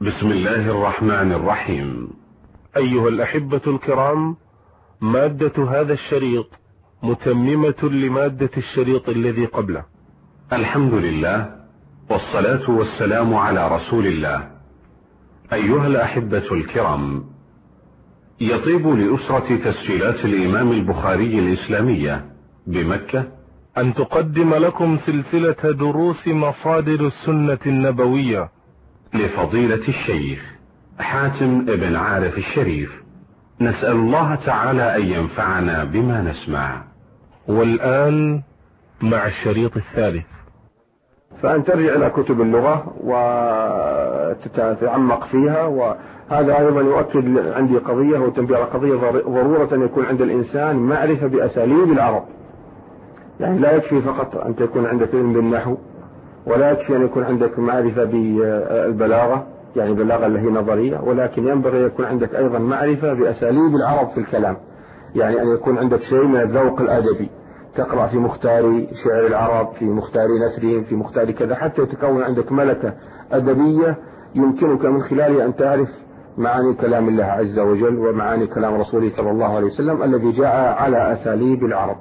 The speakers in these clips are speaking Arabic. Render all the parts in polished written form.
بسم الله الرحمن الرحيم. أيها الأحبة الكرام، مادة هذا الشريط متممة لمادة الشريط الذي قبله. الحمد لله والصلاة والسلام على رسول الله. أيها الأحبة الكرام، يطيب لأسرة تسجيلات الإمام البخاري الإسلامية بمكة أن تقدم لكم سلسلة دروس مصادر السنة النبوية لفضيلة الشيخ حاتم بن عارف الشريف. نسأل الله تعالى أن ينفعنا بما نسمع. والآن مع الشريط الثالث. فأن ترجع إلى كتب اللغة وتتعمق فيها، وهذا أيضا يؤكد عندي قضية وتنبيه على قضية ضرورة أن يكون عند الإنسان معرفة بأساليب العرب. يعني لا يكفي فقط أن تكون عندك علم بالنحو، ولا يكفي أن يكون عندك معرفة بالبلاغة، يعني البلاغة اللي هي نظرية، ولكن ينبغي أن يكون عندك أيضا معرفة بأساليب العرب في الكلام. يعني أن يكون عندك شيء من الذوق الأدبي، تقرأ في مختار شعر العرب، في مختار نثرهم، في مختار كذا، حتى يتكون عندك ملكة أدبية يمكنك من خلالها أن تعرف معاني كلام الله عز وجل ومعاني كلام رسوله صلى الله عليه وسلم الذي جاء على أساليب العرب.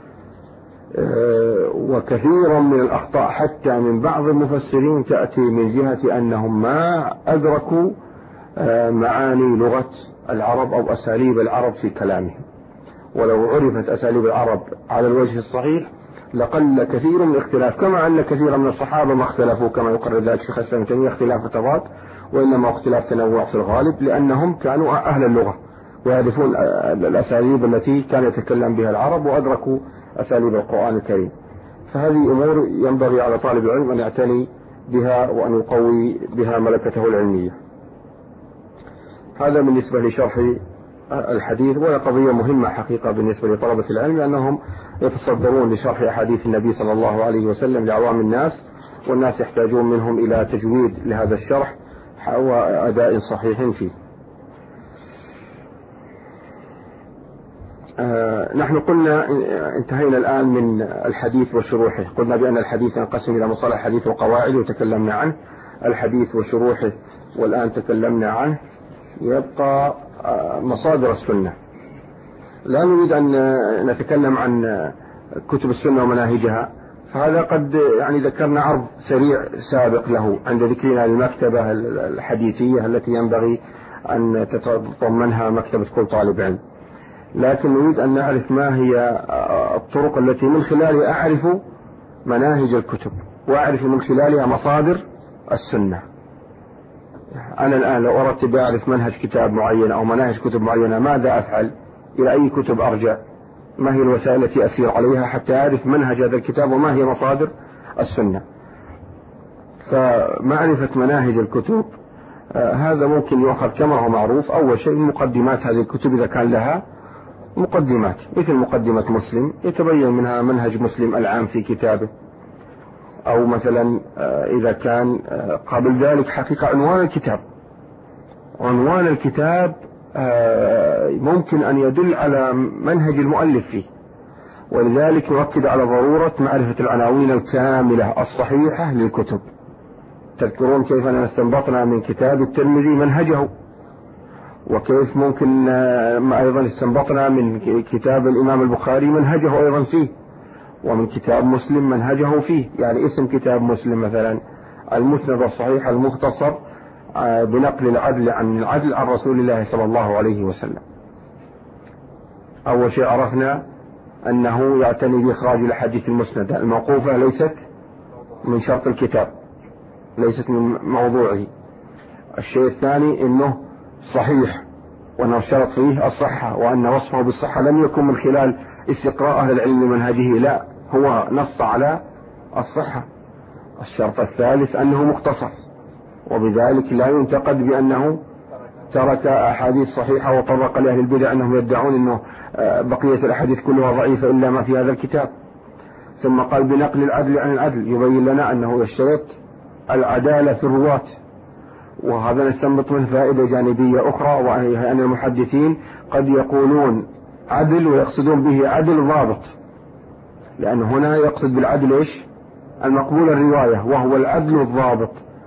وكثيرا من الأخطاء حتى من بعض المفسرين تأتي من جهة أنهم ما أدركوا معاني لغة العرب أو أساليب العرب في كلامهم. ولو عرفت أساليب العرب على الوجه الصحيح لقل كثير من الاختلاف، كما أن كثيرا من الصحابة ما اختلفوا كما يقرر ذلك شيخ الإسلام ابن تيمية اختلاف تضاد، وإنما اختلاف تنوع في الغالب، لأنهم كانوا أهل اللغة ويعرفون الأساليب التي كان يتكلم بها العرب وأدركوا أساليب القرآن الكريم. فهذه أمور ينبغي على طالب العلم أن يعتني بها وأن يقوي بها ملكته العلمية. هذا بالنسبة لشرح الحديث، وهي قضية مهمة حقيقة بالنسبة لطلبة العلم، لأنهم يتصدرون لشرح أحاديث النبي صلى الله عليه وسلم لعوام الناس، والناس يحتاجون منهم إلى تجويد لهذا الشرح وأداء صحيح فيه. نحن قلنا انتهينا الآن من الحديث وشروحه. قلنا بأن الحديث ينقسم إلى مصطلح الحديث وقواعد وتكلمنا عنه، الحديث وشروحه والآن تكلمنا عنه. يبقى مصادر السنة. لا نريد أن نتكلم عن كتب السنة ومناهجها، فهذا قد يعني ذكرنا عرض سريع سابق له عند ذكرنا للمكتبة الحديثية التي ينبغي أن تتضمنها مكتبة كل طالب علم. لكن نريد أن نعرف ما هي الطرق التي من خلالها أعرف مناهج الكتب وأعرف من خلالها مصادر السنة. أنا الآن لو أردت بأعرف منهج كتاب معين أو مناهج كتب معينة، ماذا أفعل؟ إلى أي كتب أرجع؟ ما هي الوسائل التي أسير عليها حتى أعرف منهج هذا الكتاب وما هي مصادر السنة؟ فمعرفة مناهج الكتب هذا ممكن يؤخذ كما هو معروف. أول شيء مقدمات هذه الكتب، إذا كان لها مقدمات مثل مقدمة مسلم يتبين منها منهج مسلم العام في كتابه، أو مثلا إذا كان قبل ذلك حقيقة عنوان الكتاب. عنوان الكتاب ممكن أن يدل على منهج المؤلف فيه، ولذلك نؤكد على ضرورة معرفة العناوين الكاملة الصحيحة للكتب. تذكرون كيف أننا استنبطنا من كتاب الترمذي منهجه، وكيف ممكن أيضا استنبطنا من كتاب الإمام البخاري منهجه أيضا فيه، ومن كتاب مسلم منهجه فيه. يعني اسم كتاب مسلم مثلا المسند الصحيح المختصر بنقل العدل عن العدل عن رسول الله صلى الله عليه وسلم. أول شيء عرفنا أنه يعتني بإخراج الحديث المسند الموقوفة، ليست من شرط الكتاب، ليست من موضوعه. الشيء الثاني أنه صحيح، وأنه شرط فيه الصحة، وأن وصفه بالصحة لم يكن من خلال استقراء أهل العلم لمنهجه، لا، هو نص على الصحة. الشرط الثالث أنه مختصر، وبذلك لا ينتقد بأنه ترك أحاديث صحيحة وطرق لأهل البدع أنهم يدعون أنه بقية الأحاديث كلها ضعيفة إلا ما في هذا الكتاب. ثم قال بنقل العدل عن العدل، يبين لنا أنه يشترط العدالة في الرواة. وهذا نستنبط منه فائدة جانبية أخرى، وهي أن المحدثين قد يقولون عدل ويقصدون به عدل ضابط، لأن هنا يقصد بالعدل إيش؟ المقبول الرواية، وهو العدل الضابط.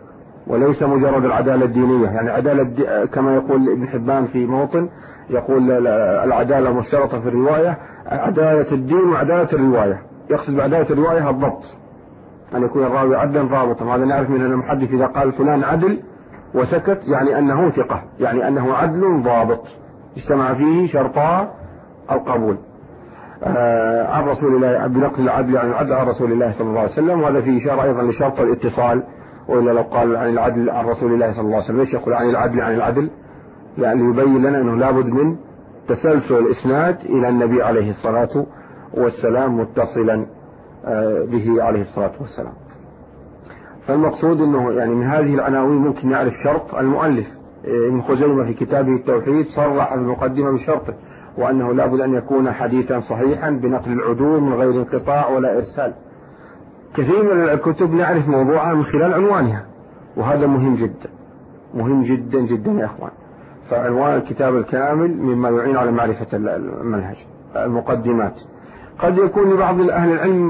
وليس مجرد العدالة الدينية. يعني عدالة كما يقول ابن حبان في موطن، يقول العدالة مشترطة في الرواية، عدالة الدين وعدالة الرواية. يقصد بعدالة الرواية الضبط، أن يكون الراوي عدلا ضابطا. هذا نعرف من المحدث إذا قال فلان عدل وسكت يعني أنه ثقة، يعني أنه عدل ضابط اجتمع فيه شرطا القبول. عن رسول الله بنقل العدل عن العدل عن رسول الله صلى الله عليه وسلم، وهذا فيه إشارة أيضا لشرط الاتصال. وإلا لو قال عن العدل عن رسول الله صلى الله عليه وسلم ليش يقول عن العدل عن العدل؟ يعني يبين لنا أنه لابد من تسلسل الإسناد إلى النبي عليه الصلاة والسلام متصلا به عليه الصلاة والسلام. فالمقصود أنه يعني من هذه العناوين ممكن نعرف شرط المؤلف. ابن خزيمة في كتابه التوحيد صرح المقدمة بشرطه، وأنه لابد أن يكون حديثا صحيحا بنقل العدول من غير انقطاع ولا إرسال. كثير من الكتب نعرف موضوعها من خلال عنوانها، وهذا مهم جدا، مهم جدا جدا يا أخوان. فعنوان الكتاب الكامل مما يعين على معرفة المنهج. المقدمات قد يكون لبعض أهل العلم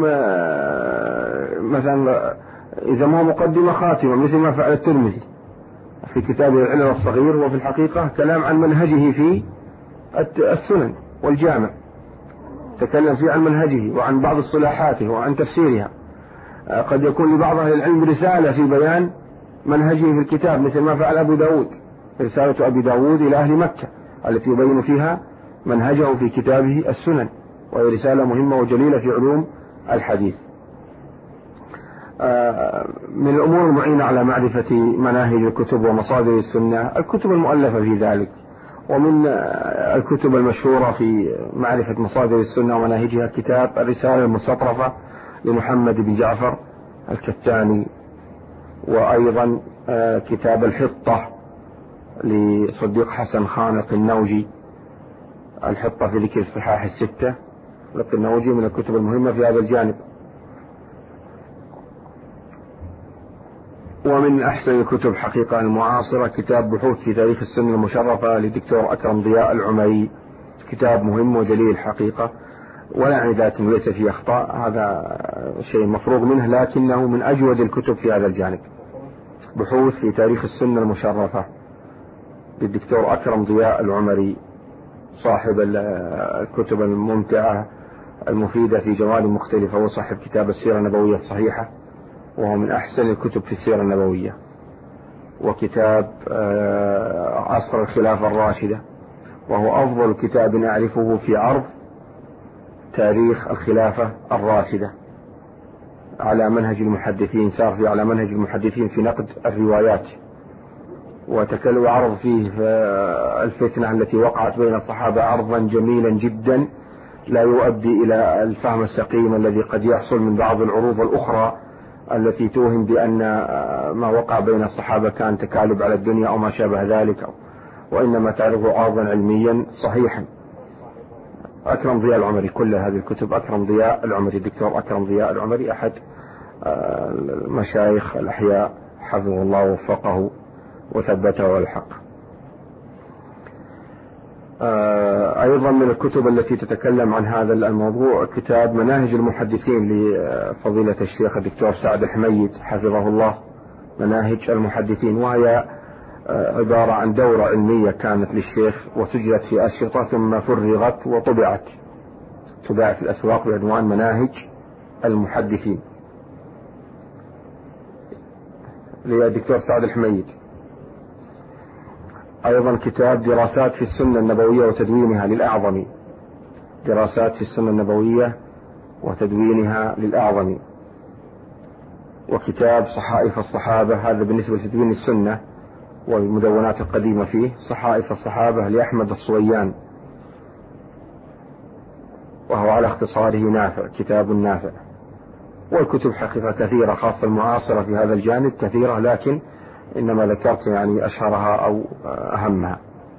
مثلا إذا ما مقدمة خاتمة، مثل ما فعل الترمذي في كتابه العلل الصغير، وفي الحقيقة كلام عن منهجه في السنن والجامع، تكلم فيه عن منهجه وعن بعض اصطلاحاته وعن تفسيرها. قد يكون لبعض أهل العلم رسالة في بيان منهجه في الكتاب، مثل ما فعل أبو داود، رسالة أبي داود إلى أهل مكة التي يبين فيها منهجه في كتابه السنن، وهي رسالة مهمة وجليلة في علوم الحديث. من الأمور المعينة على معرفة مناهج الكتب ومصادر السنة الكتب المؤلفة في ذلك. ومن الكتب المشهورة في معرفة مصادر السنة ومناهجها كتاب الرسالة المستطرفة لمحمد بن جعفر الكتاني، وأيضا كتاب الحطة لصديق حسن خان القنوجي، الحطة في ذكر الصحاح الستة للقنوجي، من الكتب المهمة في هذا الجانب. ومن أحسن الكتب حقيقة المعاصرة كتاب بحوث في تاريخ السنة المشرفة لدكتور أكرم ضياء العمري، كتاب مهم وجليل الحقيقة، ولا يعني ذات ليس فيه أخطاء، هذا شيء مفروغ منه، لكنه من أجود الكتب في هذا الجانب. بحوث في تاريخ السنة المشرفة للدكتور أكرم ضياء العمري، صاحب الكتب الممتعة المفيدة في جوانب مختلفة، وصاحب كتاب السيرة النبوية الصحيحة، وهو من أحسن الكتب في السيرة النبوية. وكتاب عصر الخلافة الراشدة، وهو أفضل كتاب أعرفه في عرض تاريخ الخلافة الراشدة على منهج المحدثين، سار فيه على منهج المحدثين في نقد الروايات، وتكلم وعرض فيه الفتنة التي وقعت بين الصحابة عرضا جميلا جدا لا يؤدي إلى الفهم السقيم الذي قد يحصل من بعض العروض الأخرى التي توهم بأن ما وقع بين الصحابة كان تكالب على الدنيا أو ما شابه ذلك، وإنما تعرضه عرضا علميا صحيحا. أكرم ضياء العمري، كل هذه الكتب أكرم ضياء العمري، الدكتور أكرم ضياء العمري أحد المشايخ الأحياء حفظه الله ووفقه وثبته والحق. أيضا من الكتب التي تتكلم عن هذا الموضوع كتاب مناهج المحدثين لفضيلة الشيخ الدكتور سعد الحميد حفظه الله، مناهج المحدثين، وهي عبارة عن دورة علمية كانت للشيخ وسجلت في أشرطة ثم فرغت وطبعت، تباع في الأسواق بعنوان مناهج المحدثين للدكتور سعد الحميد. أيضا كتاب دراسات في السنة النبوية وتدوينها للأعظمي، دراسات في السنة النبوية وتدوينها للأعظمي. وكتاب صحائف الصحابة، هذا بالنسبة لتدوين السنة والمدونات القديمة فيه، صحائف الصحابة لأحمد الصويان، وهو على اختصاره نافع، كتاب نافع. والكتب حقيقة كثيرة خاصة المعاصرة في هذا الجانب كثيرة، لكن إنما ذكرت يعني أشهرها أو أهمها.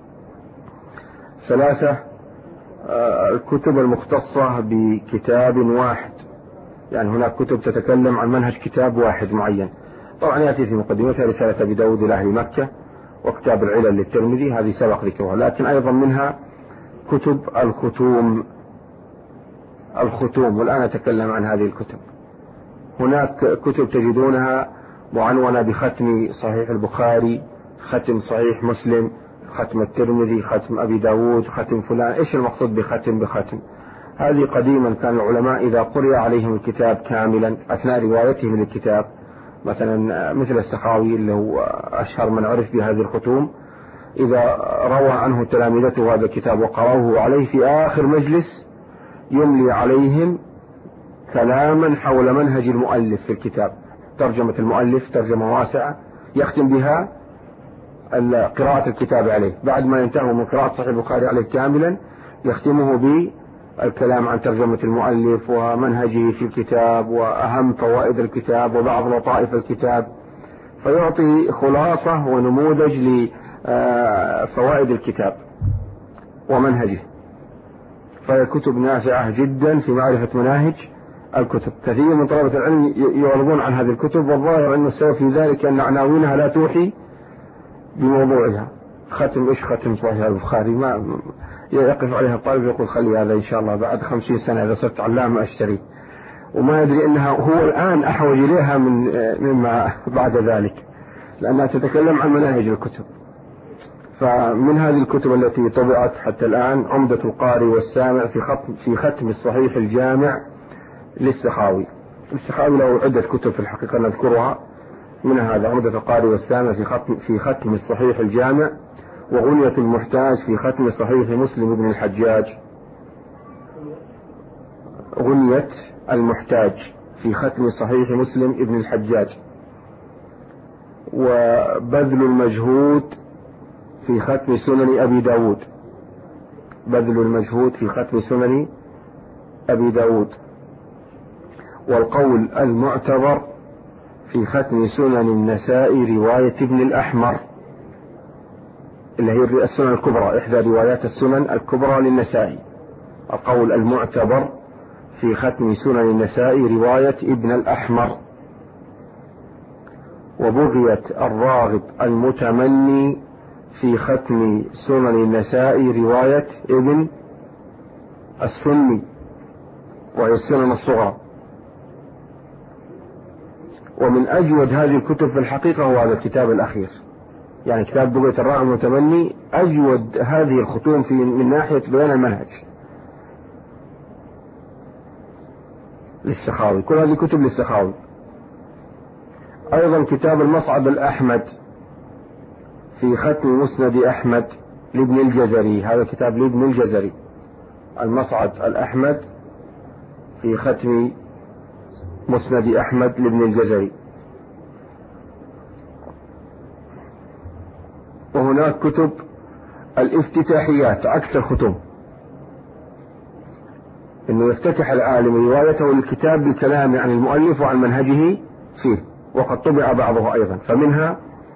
ثلاثة، الكتب المختصة بكتاب واحد، يعني هناك كتب تتكلم عن منهج كتاب واحد معين. طبعا يأتي في مقدمتها رسالة أبي داود إلى أهل مكة، وكتاب العلل للترمذي، هذه سبق ذكرها. لكن أيضا منها كتب الختوم، والآن أتكلم عن هذه الكتب. هناك كتب تجدونها معنونة بختم صحيح البخاري، ختم صحيح مسلم، ختم الترمذي، ختم أبي داود، ختم فلان. إيش المقصود بختم؟ هذه قديما كان العلماء إذا قرئ عليهم الكتاب كاملا أثناء روايتهم للكتاب، مثلا مثل السخاوي اللي هو أشهر من عرف بهذه الختوم، إذا روى عنه تلامذته هذا الكتاب وقرأوه عليه في آخر مجلس يملي عليهم كلاما حول منهج المؤلف في الكتاب، ترجمة المؤلف ترجمة واسعة يختم بها قراءة الكتاب عليه. بعد ما ينتهوا من قراءة صحيح البخاري عليه كاملا يختمه بالكلام عن ترجمة المؤلف ومنهجه في الكتاب وأهم فوائد الكتاب وبعض لطائف الكتاب، فيعطي خلاصة ونموذج لفوائد الكتاب ومنهجه. فهي كتب نافعة جدا في معرفة مناهج الكتب. كثير من طلبة العلم يعرضون عن هذه الكتب، والظاهر أن السبب في ذلك أن عناوينها لا توحي بموضوعها. ختم إيش ختم صحيح البخاري؟ ما يقف عليها الطالب يقول خلي هذا إن شاء الله بعد 50 سنة إذا صرت علامة أشتري، وما يدري أنها هو الآن أحوج إليها مما بعد ذلك، لأنها تتكلم عن مناهج الكتب. فمن هذه الكتب التي طبعت حتى الآن عمدة القاري والسامع في ختم الصحيح الجامع للسخاوي. السخاوي له عدة كتب في الحقيقة نذكرها، من هذا عمدة القاري والسامع في ختم الصحيح الجامع، وغنية المحتاج في ختم صحيح مسلم ابن الحجاج. غنية المحتاج في ختم صحيح مسلم ابن الحجاج، وبذل المجهود في ختم سنن أبي داود. بذل المجهود في ختم سنن أبي داود. والقول المعتبر في ختم سنن النسائي رواية ابن الأحمر، اللي هي السنن الكبرى، إحدى روايات السنن الكبرى للنسائي. القول المعتبر في ختم سنن النسائي رواية ابن الأحمر. وبغية الراغب المتمني في ختم سنن النسائي رواية ابن السني، وهي السنن الصغرى. ومن أجود هذه الكتب في الحقيقة هو هذا الكتاب الأخير، يعني كتاب بغية الراغب المتمني أجود هذه الختوم من ناحية بيان المنهج للسخاوي. كل هذه كتب للسخاوي. أيضا كتاب المصعد الأحمد في ختم مسند أحمد لابن الجزري، هذا كتاب لابن الجزري. المصعد الأحمد في ختم مسند أحمد لابن الجزري. وهناك كتب الافتتاحيات عكس الختوم، انه يفتتح العالم روايته للكتاب بالكلام عن المؤلف وعن منهجه فيه، وقد طبع بعضه ايضا. فمنها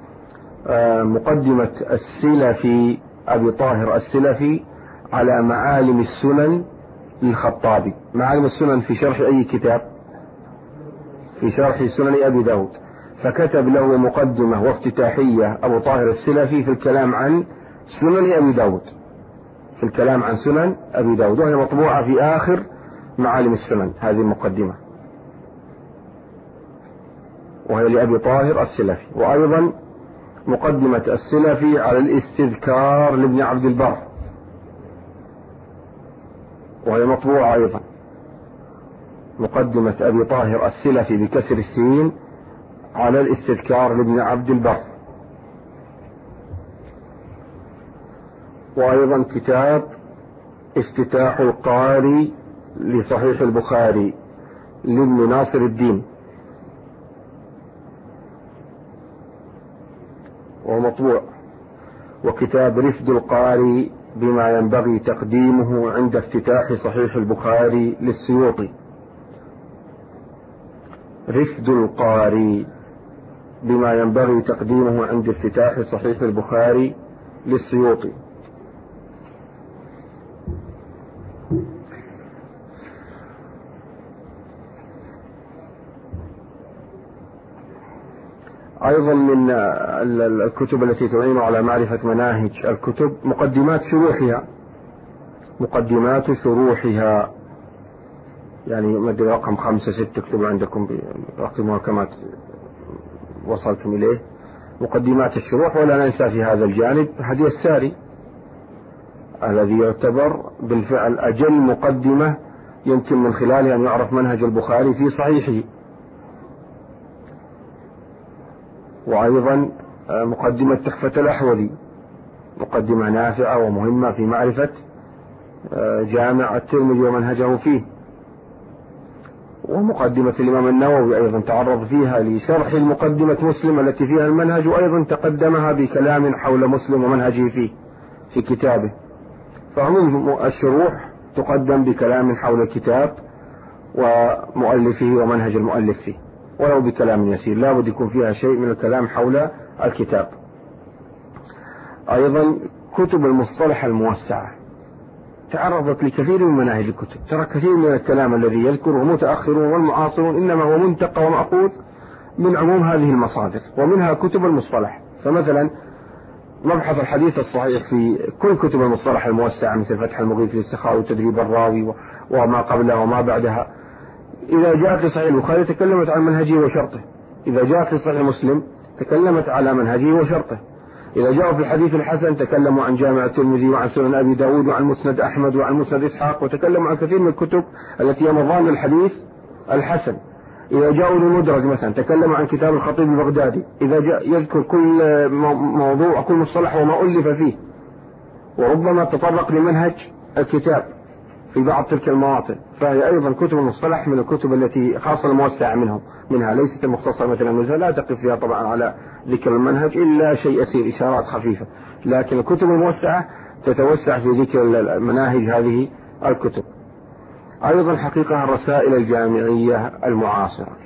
مقدمة السلفي ابي طاهر السلفي على معالم السنن للخطابي. معالم السنن في شرح اي كتاب؟ في شرح سنن ابي داود. فكتب له مقدمة وافتتاحية ابو طاهر السلفي في الكلام عن سنن ابي داود، في الكلام عن سنن ابي داود، وهي مطبوعة في اخر معالم السنن هذه المقدمة، وهي لأبي طاهر السلفي. وأيضا مقدمة السلفي على الاستذكار لابن عبد البر، وهي مطبوعة أيضا. مقدمة أبي طاهر السلفي بكسر السين على الاستذكار لابن عبد البر. وأيضا كتاب افتتاح القاري لصحيح البخاري لابن ناصر الدين، ومطبوع. وكتاب رفد القاري بما ينبغي تقديمه عند افتتاح صحيح البخاري للسيوطي. رفد القاري بما ينبغي تقديمه عند افتتاح صحيح البخاري للسيوطي. أيضا من الكتب التي تعين على معرفة مناهج الكتب مقدمات شروحها. مقدمات شروحها، يعني مدري رقم 5 6 اكتبوا عندكم برقمها كما وصلتم إليه، مقدمات الشروح. ولا ننسى في هذا الجانب هدي الساري الذي يعتبر بالفعل أجل مقدمة يمكن من خلالها أن يعرف منهج البخاري في صحيحه. وأيضا مقدمة تحفة الأحوذي، مقدمة نافعة ومهمة في معرفة جامع الترمذي ومنهجه فيه. ومقدمة الإمام النووي أيضا تعرض فيها لشرح المقدمة مسلم التي فيها المنهج، وأيضا تقدمها بكلام حول مسلم ومنهجه فيه في كتابه. فعموم الشروح تقدم بكلام حول الكتاب ومؤلفه ومنهج المؤلف فيه، ولو بكلام يسير، لا بد يكون فيها شيء من الكلام حول الكتاب. أيضا كتب المصطلح الموسعة تعرضت لكثير من مناهج الكتب. ترى كثير من الكلام الذي يذكره المتأخرون والمعاصرون إنما هو منتقى ومأخوذ من عموم هذه المصادر، ومنها كتب المصطلح. فمثلا مبحث الحديث الصحيح في كل كتب المصطلح الموسعة مثل فتح المغيث للسخاوي وتدريب الراوي وما قبلها وما بعدها. إذا جاءت لصحيح البخاري تكلمت عن منهجه وشرطه، إذا جاءت لصحيح مسلم تكلمت على منهجه وشرطه، إذا جاءوا في الحديث الحسن تكلموا عن جامع الترمذي وعن سنن أبي داود وعن مسند أحمد وعن مسند إسحاق، وتكلموا عن كثير من الكتب التي هي مظان الحديث الحسن. إذا جاءوا للمدرج مثلا تكلموا عن كتاب الخطيب البغدادي، إذا جاء يذكر كل موضوع كل مصطلح وما ألف فيه، وربما تطرق لمنهج الكتاب في بعض تلك المواطن. فهي أيضا كتب المصطلح من الكتب التي خاصة الموسعة منها، ليست المختصرة مثلا النزهة، لا تقف فيها طبعا على ذكر المنهج إلا شيء يسير، إشارات خفيفة. لكن الكتب الموسعة تتوسع في ذكر المناهج هذه الكتب. أيضا حقيقة الرسائل الجامعية المعاصرة،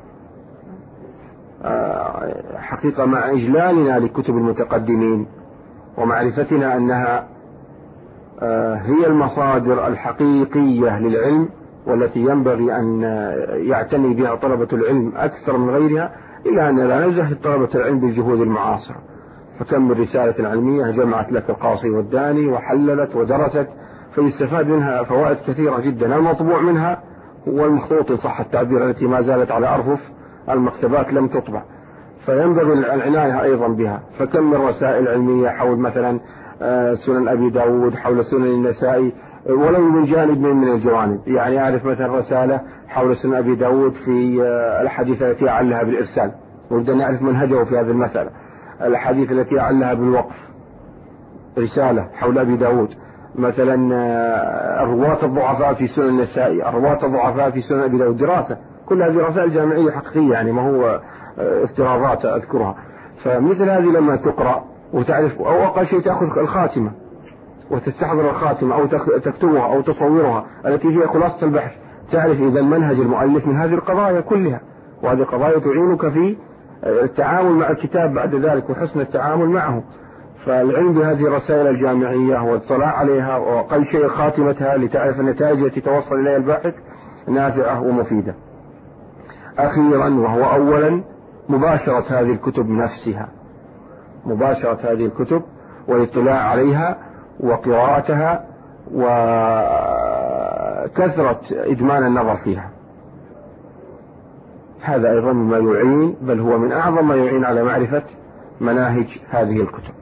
حقيقة مع إجلالنا لكتب المتقدمين ومعرفتنا أنها هي المصادر الحقيقية للعلم والتي ينبغي أن يعتني بها طلبة العلم أكثر من غيرها، إلا أن لا نزهد طلبة العلم بالجهود المعاصرة. فكم من رسالة علمية جمعت لك القاصي والداني وحللت ودرست، فيستفاد منها فوائد كثيرة جدا. المطبوع منها هو المخطوط إن صح التعبير، التي ما زالت على أرفف المكتبات لم تطبع، فينبغي العناية أيضا بها. فكم من رسائل علمية حول مثلا سنن أبي داود، حول سنن النسائي، ولو من جانب من الجوانب. يعني أعرف مثلا رسالة حول سنن أبي داود في الحديث التي أعلها بالإرسال، ونريد أن نعرف منهجه في هذه المسألة. الحديث التي أعلها بالوقف، رسالة حول أبي داود. مثلا الرواة الضعفاء في سنن النسائي، الرواة الضعفاء في سنن أبي داود، دراسة. كل هذه رسائل جامعية حقيقية، يعني ما هو افتراضات أذكرها. فمثل هذه لما تقرأ وتعرف، أو أقل شيء تأخذ الخاتمة وتستحضر الخاتمة أو تكتبها أو تصورها التي هي خلاصة البحث، تعرف إذا منهج المؤلف من هذه القضايا كلها، وهذه قضايا تعينك في التعامل مع الكتاب بعد ذلك وحسن التعامل معه. فالعلم بهذه الرسائل الجامعية والاطلاع عليها وأقل شيء خاتمتها لتعرف النتائج التي توصل إليها الباحث نافعة ومفيدة. أخيرا وهو أولا مباشرة هذه الكتب نفسها، مباشرة هذه الكتب والاطلاع عليها وقراءتها وكثرة إدمان النظر فيها. هذا أيضا ما يعين، بل هو من أعظم ما يعين على معرفة مناهج هذه الكتب.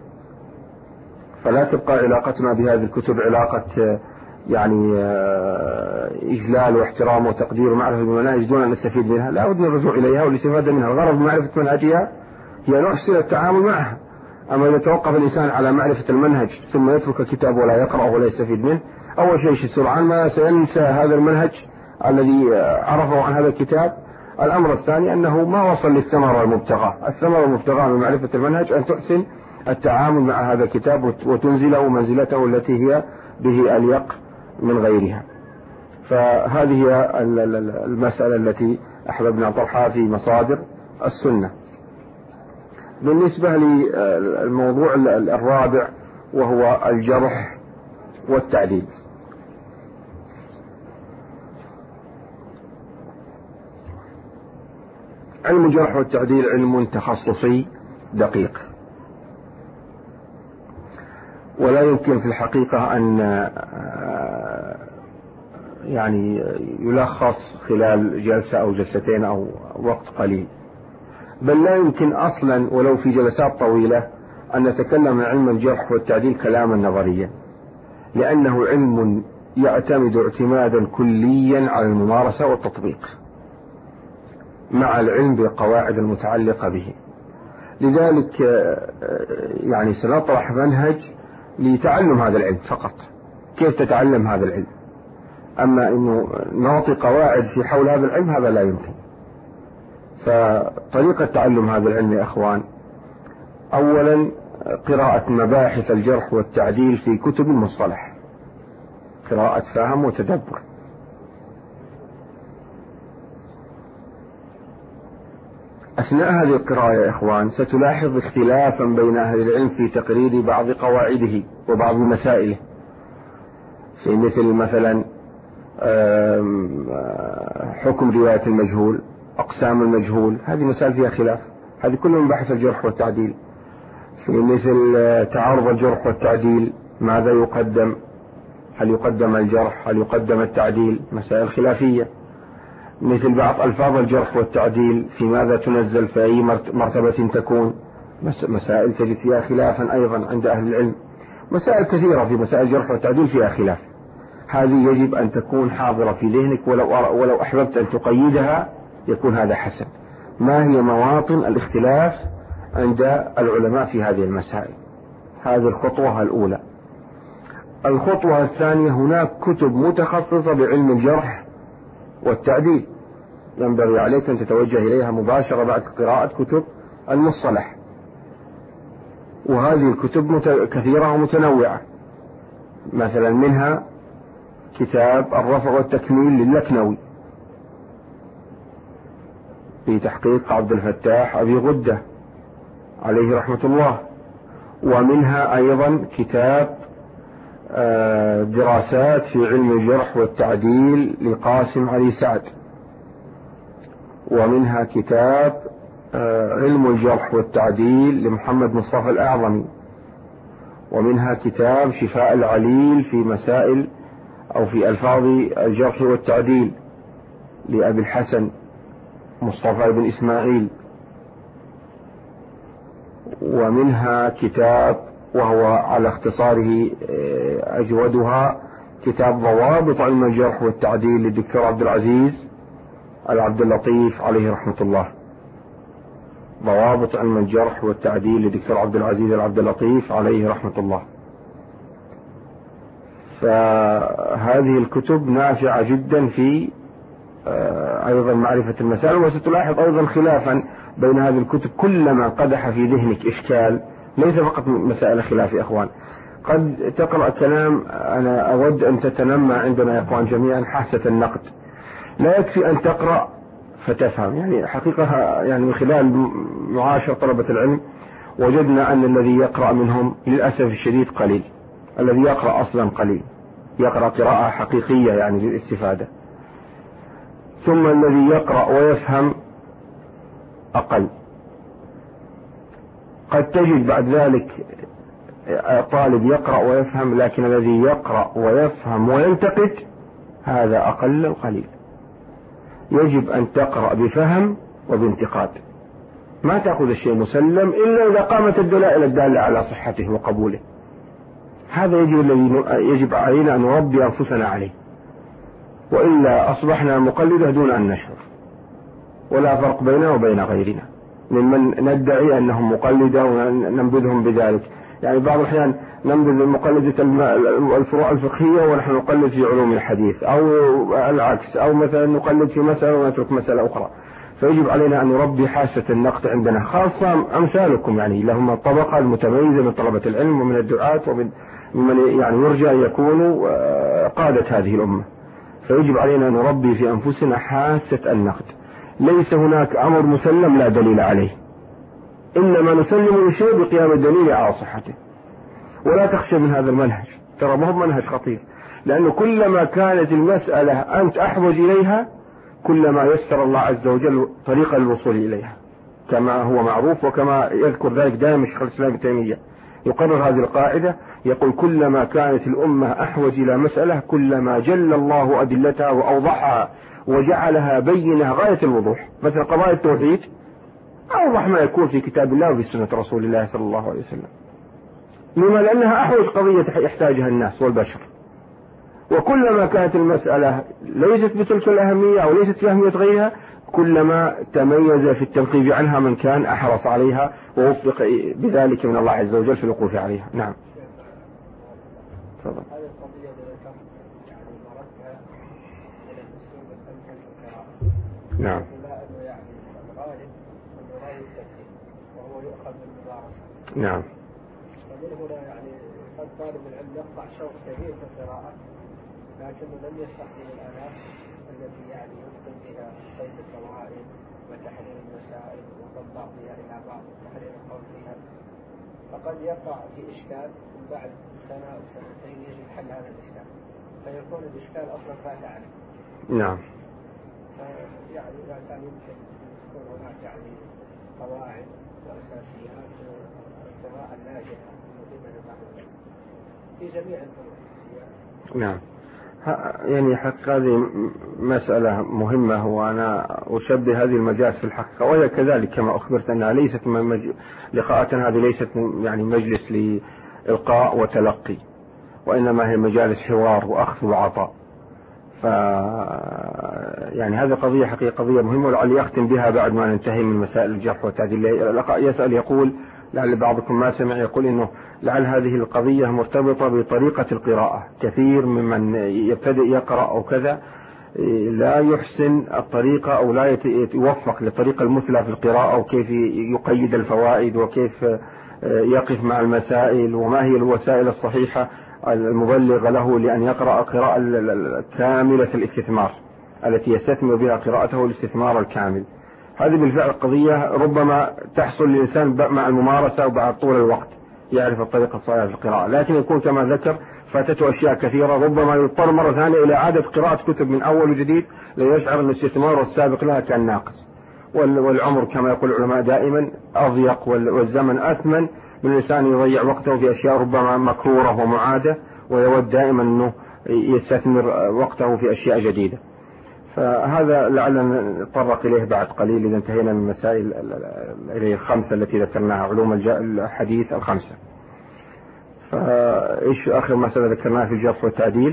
فلا تبقى علاقتنا بهذه الكتب علاقة يعني إجلال واحترام وتقدير ومعرفة المناهج دون أن نستفيد منها. لا بد من الرجوع إليها والاستفادة منها. الغرض من معرفة منهجها هي نحسن التعامل معها. أما إذا توقف الإنسان على معرفة المنهج ثم يترك الكتاب ولا يقرأه ولا يستفيد منه، أول شيء سرعان ما سينسى هذا المنهج الذي عرفه عن هذا الكتاب. الأمر الثاني أنه ما وصل للثمرة المبتغاة. الثمرة المبتغاة من معرفة المنهج أن تحسن التعامل مع هذا الكتاب وتنزله منزلته التي هي به أليق من غيرها. فهذه هي المسألة التي أحببنا طرحها في مصادر السنة. بالنسبة للموضوع الرابع وهو الجرح والتعديل. علم الجرح والتعديل علم تخصصي دقيق، ولا يمكن في الحقيقة أن يعني يلخص خلال جلسة أو جلستين أو وقت قليل. بل لا يمكن أصلا ولو في جلسات طويلة أن نتكلم عن علم الجرح والتعديل كلاما نظريا، لأنه علم يعتمد اعتمادا كليا على الممارسة والتطبيق مع العلم بالقواعد المتعلقة به. لذلك يعني سنطرح منهج لتعلم هذا العلم فقط، كيف تتعلم هذا العلم. أما أنه نعطي قواعد في حول هذا العلم هذا لا يمكن. فطريقة تعلم هذا العلم يا أخوان: أولا قراءة مباحث الجرح والتعديل في كتب المصطلح، قراءة فهم وتدبر. أثناء هذه القراءة يا إخوان ستلاحظ اختلافا بين أهل العلم في تقرير بعض قواعده وبعض مسائله، في مثلا حكم رواية المجهول، أقسام المجهول، هذه مسائل فيها خلاف، هذه كلها من بحث الجرح والتعديل. في مثل تعارض الجرح والتعديل، ماذا يقدم؟ هل يقدم الجرح؟ هل يقدم التعديل؟ مسائل خلافية. مثل بعض ألفاظ الجرح والتعديل، في ماذا تنزل، في أي مرتبة تكون، مسائل تجد فيها خلافا أيضا عند أهل العلم. مسائل كثيرة في مسائل الجرح والتعديل فيها خلاف، هذه يجب أن تكون حاضرة في ذهنك، ولو أحببت أن تقيدها يكون هذا حسن. ما هي مواطن الاختلاف عند العلماء في هذه المسائل؟ هذه الخطوة الأولى. الخطوة الثانية: هناك كتب متخصصة بعلم الجرح والتعديل، ينبغي عليك أن تتوجه إليها مباشرة بعد قراءة كتب المصطلح، وهذه الكتب كثيرة ومتنوعة. مثلا منها كتاب الرفع والتكميل للكنوي في تحقيق عبد الفتاح أبي غدة عليه رحمة الله، ومنها أيضا كتاب دراسات في علم الجرح والتعديل لقاسم علي سعد، ومنها كتاب علم الجرح والتعديل لمحمد مصطفى الأعظمي، ومنها كتاب شفاء العليل في مسائل أو في ألفاظ الجرح والتعديل لأبي الحسن مصطفى بن إسماعيل، ومنها كتاب وهو على اختصاره أجودها كتاب ضوابط علم الجرح والتعديل للدكتور عبد العزيز العبد اللطيف عليه رحمة الله. ضوابط علم الجرح والتعديل للدكتور عبد العزيز العبد اللطيف عليه رحمة الله. فهذه الكتب نافعة جدا في أيضا معرفة المسائل. وستلاحظ أيضا خلافا بين هذه الكتب، كلما قدح في ذهنك إشكال، ليس فقط مسائل خلاف يا أخوان، قد تقرأ كلام أنا أود أن تتنمى عندنا يا أخوان جميعا حاسة النقد. لا يكفي أن تقرأ فتفهم، يعني حقيقة يعني من خلال معاشر طلبة العلم وجدنا أن الذي يقرأ منهم للأسف الشديد قليل، الذي يقرأ أصلا قليل، يقرأ قراءة حقيقية يعني للاستفادة، ثم الذي يقرأ ويفهم أقل. قد تجد بعد ذلك طالب يقرأ ويفهم، لكن الذي يقرأ ويفهم وينتقد هذا أقل القليل. يجب أن تقرأ بفهم وبانتقاد، ما تأخذ الشيء مسلم إلا إذا قامت الدلائل الدالة على صحته وقبوله. هذا يجب علينا أن نربي أنفسنا عليه، وإلا أصبحنا مقلدة دون أن نشعر، ولا فرق بيننا وبين غيرنا ممن ندعي أنهم مقلدة وننبذهم بذلك. يعني بعض الأحيان ننبذ مقلدة الفروع الفقهية ونحن نقلد في علوم الحديث، أو العكس، أو مثلا نقلد في مسألة ونترك مسألة أخرى. فيجب علينا أن نربي حاسة النقد عندنا، خاصة أمثالكم يعني لهم الطبقة المتميزة من طلبة العلم ومن الدعاة ومن يعني يرجى أن يكونوا قادة هذه الأمة. فيجب علينا أن نربي في أنفسنا حاسة النقد. ليس هناك أمر مسلم لا دليل عليه، إنما نسلم الشيء بقيام الدليل على صحته. ولا تخشى من هذا المنهج، ترى ما هو منهج خطير، لأنه كلما كانت المسألة أنت أحوج إليها كلما يسر الله عز وجل طريقة للوصول إليها، كما هو معروف، وكما يذكر ذلك دائما شيخ الإسلام ابن تيمية يقرر هذه القاعدة، يقول كلما كانت الأمة أحوج إلى مسألة كلما جل الله أدلتها وأوضحها وجعلها بينة غاية الوضوح. مثلا قضايا التوحيد أوضح ما يكون في كتاب الله وفي سنة رسول الله صلى الله عليه وسلم. لما؟ لأنها أحوج قضية يحتاجها الناس والبشر، وكلما كانت المسألة ليست بتلك الأهمية أو ليست في أهمية غيرها كلما تميز في التنقيب عنها من كان أحرص عليها ووفق بذلك من الله عز وجل في الوقوف عليها. نعم. تفضل. نعم. نعم. ومن هنا يعني قد طالب العلم يقطع شوط كبير في القراءة، لكنه لم يستخدم الآلات التي يعني يمكن بها صيد القواعد وتحرير المسائل وضم بعضها إلى بعض وتحرير القول فيها، فقد يقع في إشكال بعد سنة أو سنتين يجب حل هذا الإشكال، فيكون الإشكال أصلا فات عليه. نعم. يعني إذا كان يمكن تكون هناك يعني قواعد وأساسيات القراءة الناجحة في جميع الفنون. نعم. يعني حق هذه مسألة مهمة، وأنا أشبه هذه المجالس في الحقيقة وهي كذلك كما أخبرت أنها ليست لقاءاتنا هذه ليست يعني مجلس لإلقاء وتلقي، وإنما هي مجالس حوار وأخذ وعطاء. يعني هذه قضية حقيقة قضية مهمة، ولعلي أختم بها بعد ما ننتهي من مسائل الجرح والتعديل. يسأل يقول لعل بعضكم ما سمع يقول إنه لعل هذه القضية مرتبطة بطريقة القراءة، كثير ممن يبتدئ يقرأ أو كذا لا يحسن الطريقة أو لا يوفق للطريقة المثلى في القراءة، أو كيف يقيد الفوائد وكيف يقف مع المسائل، وما هي الوسائل الصحيحة المبلغة له لأن يقرأ قراءة كاملة الاستثمار التي يستثمر بها قراءته الاستثمار الكامل. هذه بالفعل قضية ربما تحصل للإنسان مع الممارسة وبعد طول الوقت يعرف الطريقة الصحيحة في القراءة، لكن يكون كما ذكر فاتته أشياء كثيرة، ربما يضطر مرة ثانية إلى إعادة قراءة كتب من أول وجديد ليشعر أن الاستثمار السابق لها كان ناقص. والعمر كما يقول العلماء دائما أضيق والزمن أثمن من الإنسان يضيع وقته في أشياء ربما مكرورة ومعادة، ويود دائما أنه يستثمر وقته في أشياء جديدة. فهذا لعلنا نتطرق إليه بعد قليل إذا انتهينا من المسائل الخمسة التي ذكرناها، علوم الحديث الخمسة. فإيش آخر مسألة ذكرناها في الجرح والتعديل؟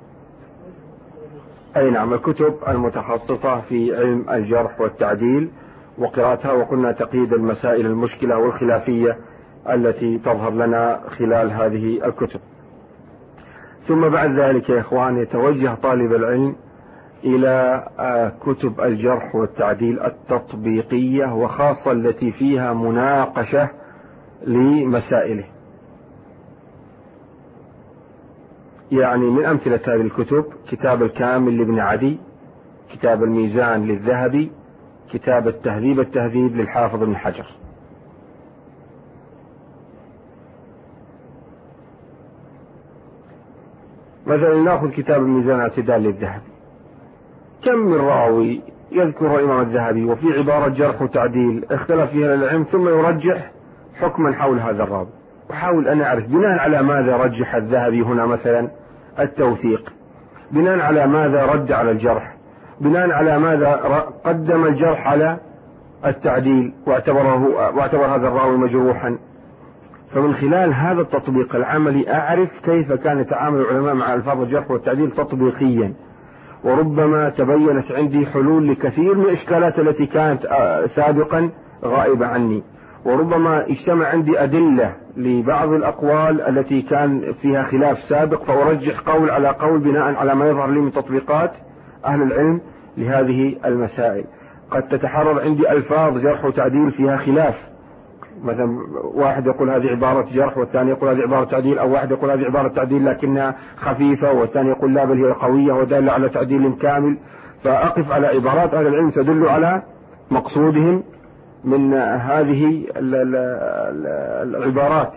أي نعم، الكتب المتخصصة في علم الجرح والتعديل وقراءتها، وقلنا تقييد المسائل المشكلة والخلافية التي تظهر لنا خلال هذه الكتب. ثم بعد ذلك يا إخوان يتوجه طالب العلم إلى كتب الجرح والتعديل التطبيقية، وخاصة التي فيها مناقشة لمسائله. يعني من أمثلة هذه الكتب كتاب الكامل لابن عدي، كتاب الميزان للذهبي، كتاب التهذيب للحافظ ابن حجر. مثلا نأخذ كتاب الميزان الاعتدال للذهبي، كم من راوي يذكر الإمام الذهبي وفي عبارة جرح وتعديل اختلف فيها العلم، ثم يرجح حكما حول هذا الراوي. وحاول أن أعرف بناء على ماذا رجح الذهبي هنا مثلا التوثيق، بناء على ماذا رد على الجرح، بناء على ماذا قدم الجرح على التعديل واعتبر هذا الراوي مجروحا. فمن خلال هذا التطبيق العملي أعرف كيف كان يتعامل العلماء مع ألفاظ الجرح والتعديل تطبيقيا، وربما تبينت عندي حلول لكثير من الإشكالات التي كانت سابقا غائبة عني، وربما اجتمع عندي أدلة لبعض الأقوال التي كان فيها خلاف سابق، فأرجح قول على قول بناء على ما يظهر لي من تطبيقات أهل العلم لهذه المسائل. قد تتحرر عندي ألفاظ جرح وتعديل فيها خلاف، مثلا واحد يقول هذه عبارة جرح والثاني يقول هذه عبارة تعديل، أو واحد يقول هذه عبارة تعديل لكنها خفيفة والثاني يقول لا بل هي قوية ودالة على تعديل كامل. فأقف على عبارات أهل العلم تدل على مقصودهم من هذه العبارات.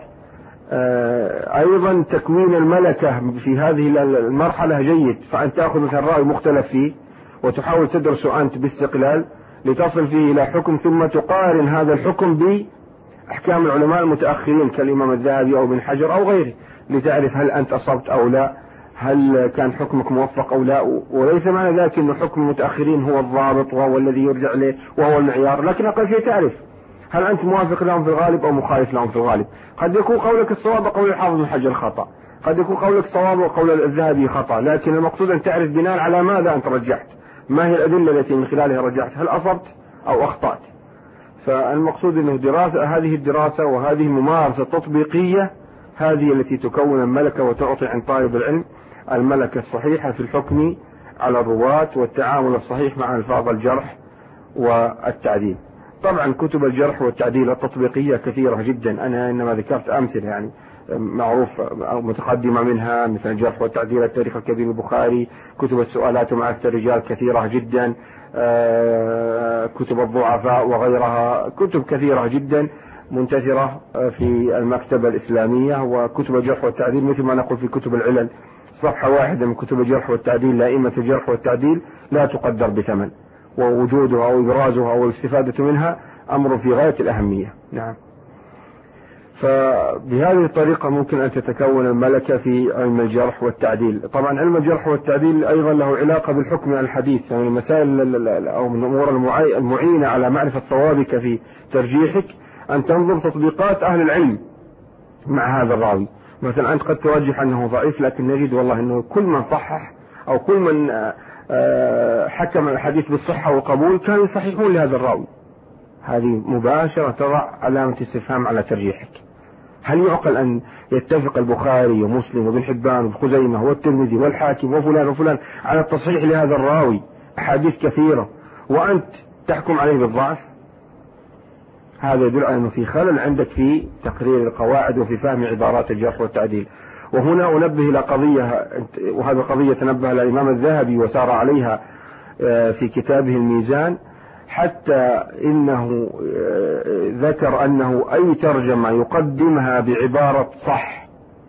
أيضا تكوين الملكة في هذه المرحلة جيد، فأن تأخذ مثلا رأي مختلف فيه وتحاول تدرسه أنت باستقلال لتصل فيه إلى حكم، ثم تقارن هذا الحكم بأحكام العلماء المتأخرين كالإمام الذهبي أو ابن حجر أو غيره، لتعرف هل أنت أصبت أو لا، هل كان حكمك موفق أو لا. وليس معنى ذلك أن حكم المتأخرين هو الضابط وهو الذي يرجع له وهو المعيار، لكن أقل شيء تعرف هل أنت موافق لهم في الغالب أو مخالف لهم في الغالب؟ قد يكون قولك الصواب وقول الحافظ بن حجر خطأ، قد يكون قولك صواب وقول الذهبي خطأ، لكن المقصود أن تعرف بناء على ماذا أنت رجحت، ما هي الأدلة التي من خلالها رجحت، هل أصبت أو أخطأت. فالمقصود أنه هذه الدراسة وهذه الممارسة التطبيقية هذه التي تكون الملكة وتعطي عن طالب العلم الملكة الصحيحة في الحكم على الرواة والتعامل الصحيح مع ألفاظ الجرح والتعديل. طبعا كتب الجرح والتعديل التطبيقية كثيرة جدا، أنا إنما ذكرت أمثلة يعني معروف أو متقدمة منها، مثل الجرح والتعديل التاريخ الكبير البخاري، كتب السؤالات ومعرفة الرجال كثيرة جدا، كتب الضعفاء وغيرها، كتب كثيرة جدا منتشرة في المكتبة الإسلامية. وكتب الجرح والتعديل مثل ما نقول في كتب العلل، صفحة واحدة من كتب الجرح والتعديل لأئمة الجرح والتعديل لا تقدر بثمن، ووجودها أو إبرازها أو الاستفادة منها أمر في غاية الأهمية. نعم. فبهذه الطريقة ممكن أن تتكون الملكة في علم الجرح والتعديل. طبعا علم الجرح والتعديل أيضا له علاقة بالحكم الحديث، يعني المسائل أو من الأمور المعينة على معرفة صوابك في ترجيحك أن تنظر تطبيقات أهل العلم مع هذا الراوي. مثلا أنت قد ترجح أنه ضعيف، لكن نجد والله أنه كل من صحح أو كل من حكم الحديث بالصحة والقبول كانوا يصححون لهذا الراوي. هذه مباشرة تضع علامة استفهام على ترجيحك. هل يعقل أن يتفق البخاري ومسلم وابن حبان وخزيمة والترمذي والحاكم وفلان وفلان على التصحيح لهذا الراوي أحاديث كثيرة وأنت تحكم عليه بالضعف؟ هذا يدل على أنه في خلل عندك في تقرير القواعد وفي فهم عبارات الجرح والتعديل. وهنا أنبه إلى قضية، وهذه القضية تنبه الإمام الذهبي وسار عليها في كتابه الميزان، حتى إنه ذكر أنه أي ترجمة يقدمها بعبارة صح،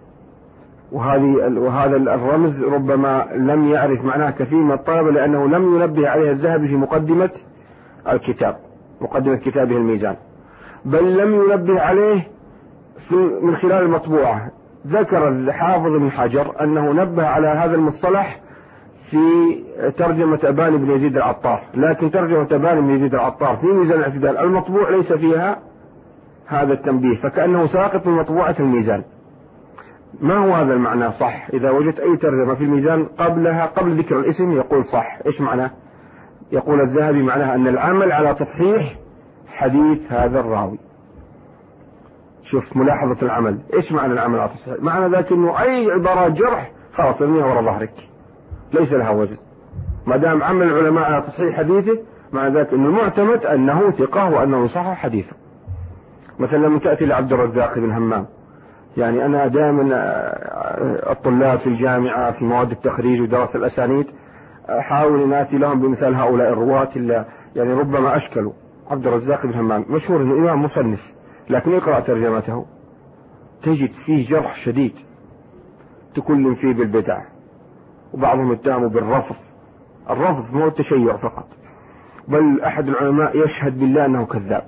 وهذا الرمز ربما لم يعرف معناه كثير من الطلبة، لأنه لم ينبه عليه الذهبي في مقدمة الكتاب، مقدمة كتابه الميزان، بل لم ينبه عليه من خلال المطبوعة. ذكر الحافظ بن حجر أنه نبه على هذا المصطلح في ترجمة أبان بن يزيد العطار، لكن ترجمة أبان بن يزيد العطار في ميزان الاعتدال المطبوع ليس فيها هذا التنبيه، فكأنه ساقط من مطبوعة الميزان. ما هو هذا المعنى صح؟ إذا وجدت أي ترجمة في الميزان قبلها قبل ذكر الاسم يقول صح، إيش معناه؟ يقول الذهبي معناها أن العمل على تصحيح حديث هذا الراوي. شوف ملاحظة العمل، إيش معنى العمل على تصحيح؟ معنى ذلك أنه أي عبارات جرح خلاص ارميها وراء ظهرك، ليس لها وزن ما دام عمل العلماء على تصحيح حديثه، معنى ذلك أنه المعتمد أنه ثقة وأنه يصحح حديثه. مثلا لما تأتي لعبد الرزاق بن همام، يعني أنا دائما الطلاب في الجامعة في مواد التخريج ودراسة الأسانيد أحاول أن آتي لهم بمثال هؤلاء الرواة اللي يعني ربما أشكلوا. عبد الرزاق بن همام مشهور أنه إمام مصنف، لكن اقرأ ترجمته تجد فيه جرح شديد، تكلم فيه بالبدع، وبعضهم اتهموا بالرفض. الرفض مو التشيع فقط، بل أحد العلماء يشهد بالله أنه كذاب،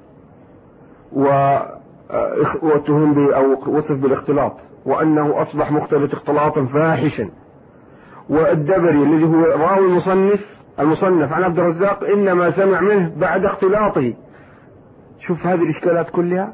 واتهم أو وصف بالاختلاط، وأنه أصبح مختلط اختلاطا فاحشا. والدبري الذي هو راوي المصنف عن عبد الرزاق إنما سمع منه بعد اختلاطه. شوف هذه الإشكالات كلها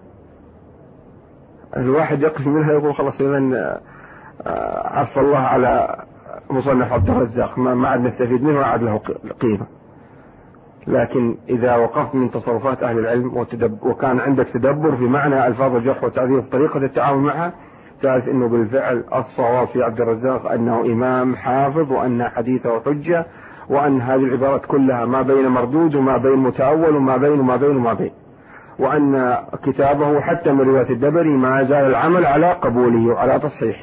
الواحد يقف منها يقول خلاص من عفى الله على مصنف عبد الرزاق، ما عاد نستفيد منه، ما عاد له قيمة. لكن إذا وقفت من تصرفات أهل العلم وكان عندك تدبر في معنى ألفاظ الجرح والتعديل وطريقة التعامل معها، تعرف أنه بالفعل الصواب في عبد الرزاق أنه إمام حافظ، وأن حديثه حجة، وأن هذه العبارات كلها ما بين مردود وما بين متأول وما بين، وأن كتابه حتى من رواية الدبري ما زال العمل على قبوله وعلى تصحيحه.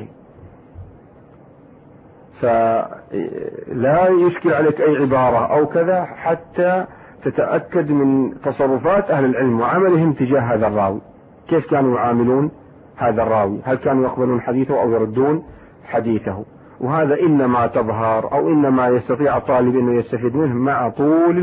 فلا يشكل عليك أي عبارة أو كذا حتى تتأكد من تصرفات أهل العلم وعملهم تجاه هذا الراوي، كيف كانوا يعاملون هذا الراوي، هل كانوا يقبلون حديثه أو يردون حديثه. وهذا إنما تظهر أو إنما يستطيع الطالب أنه يستفيد منه مع طول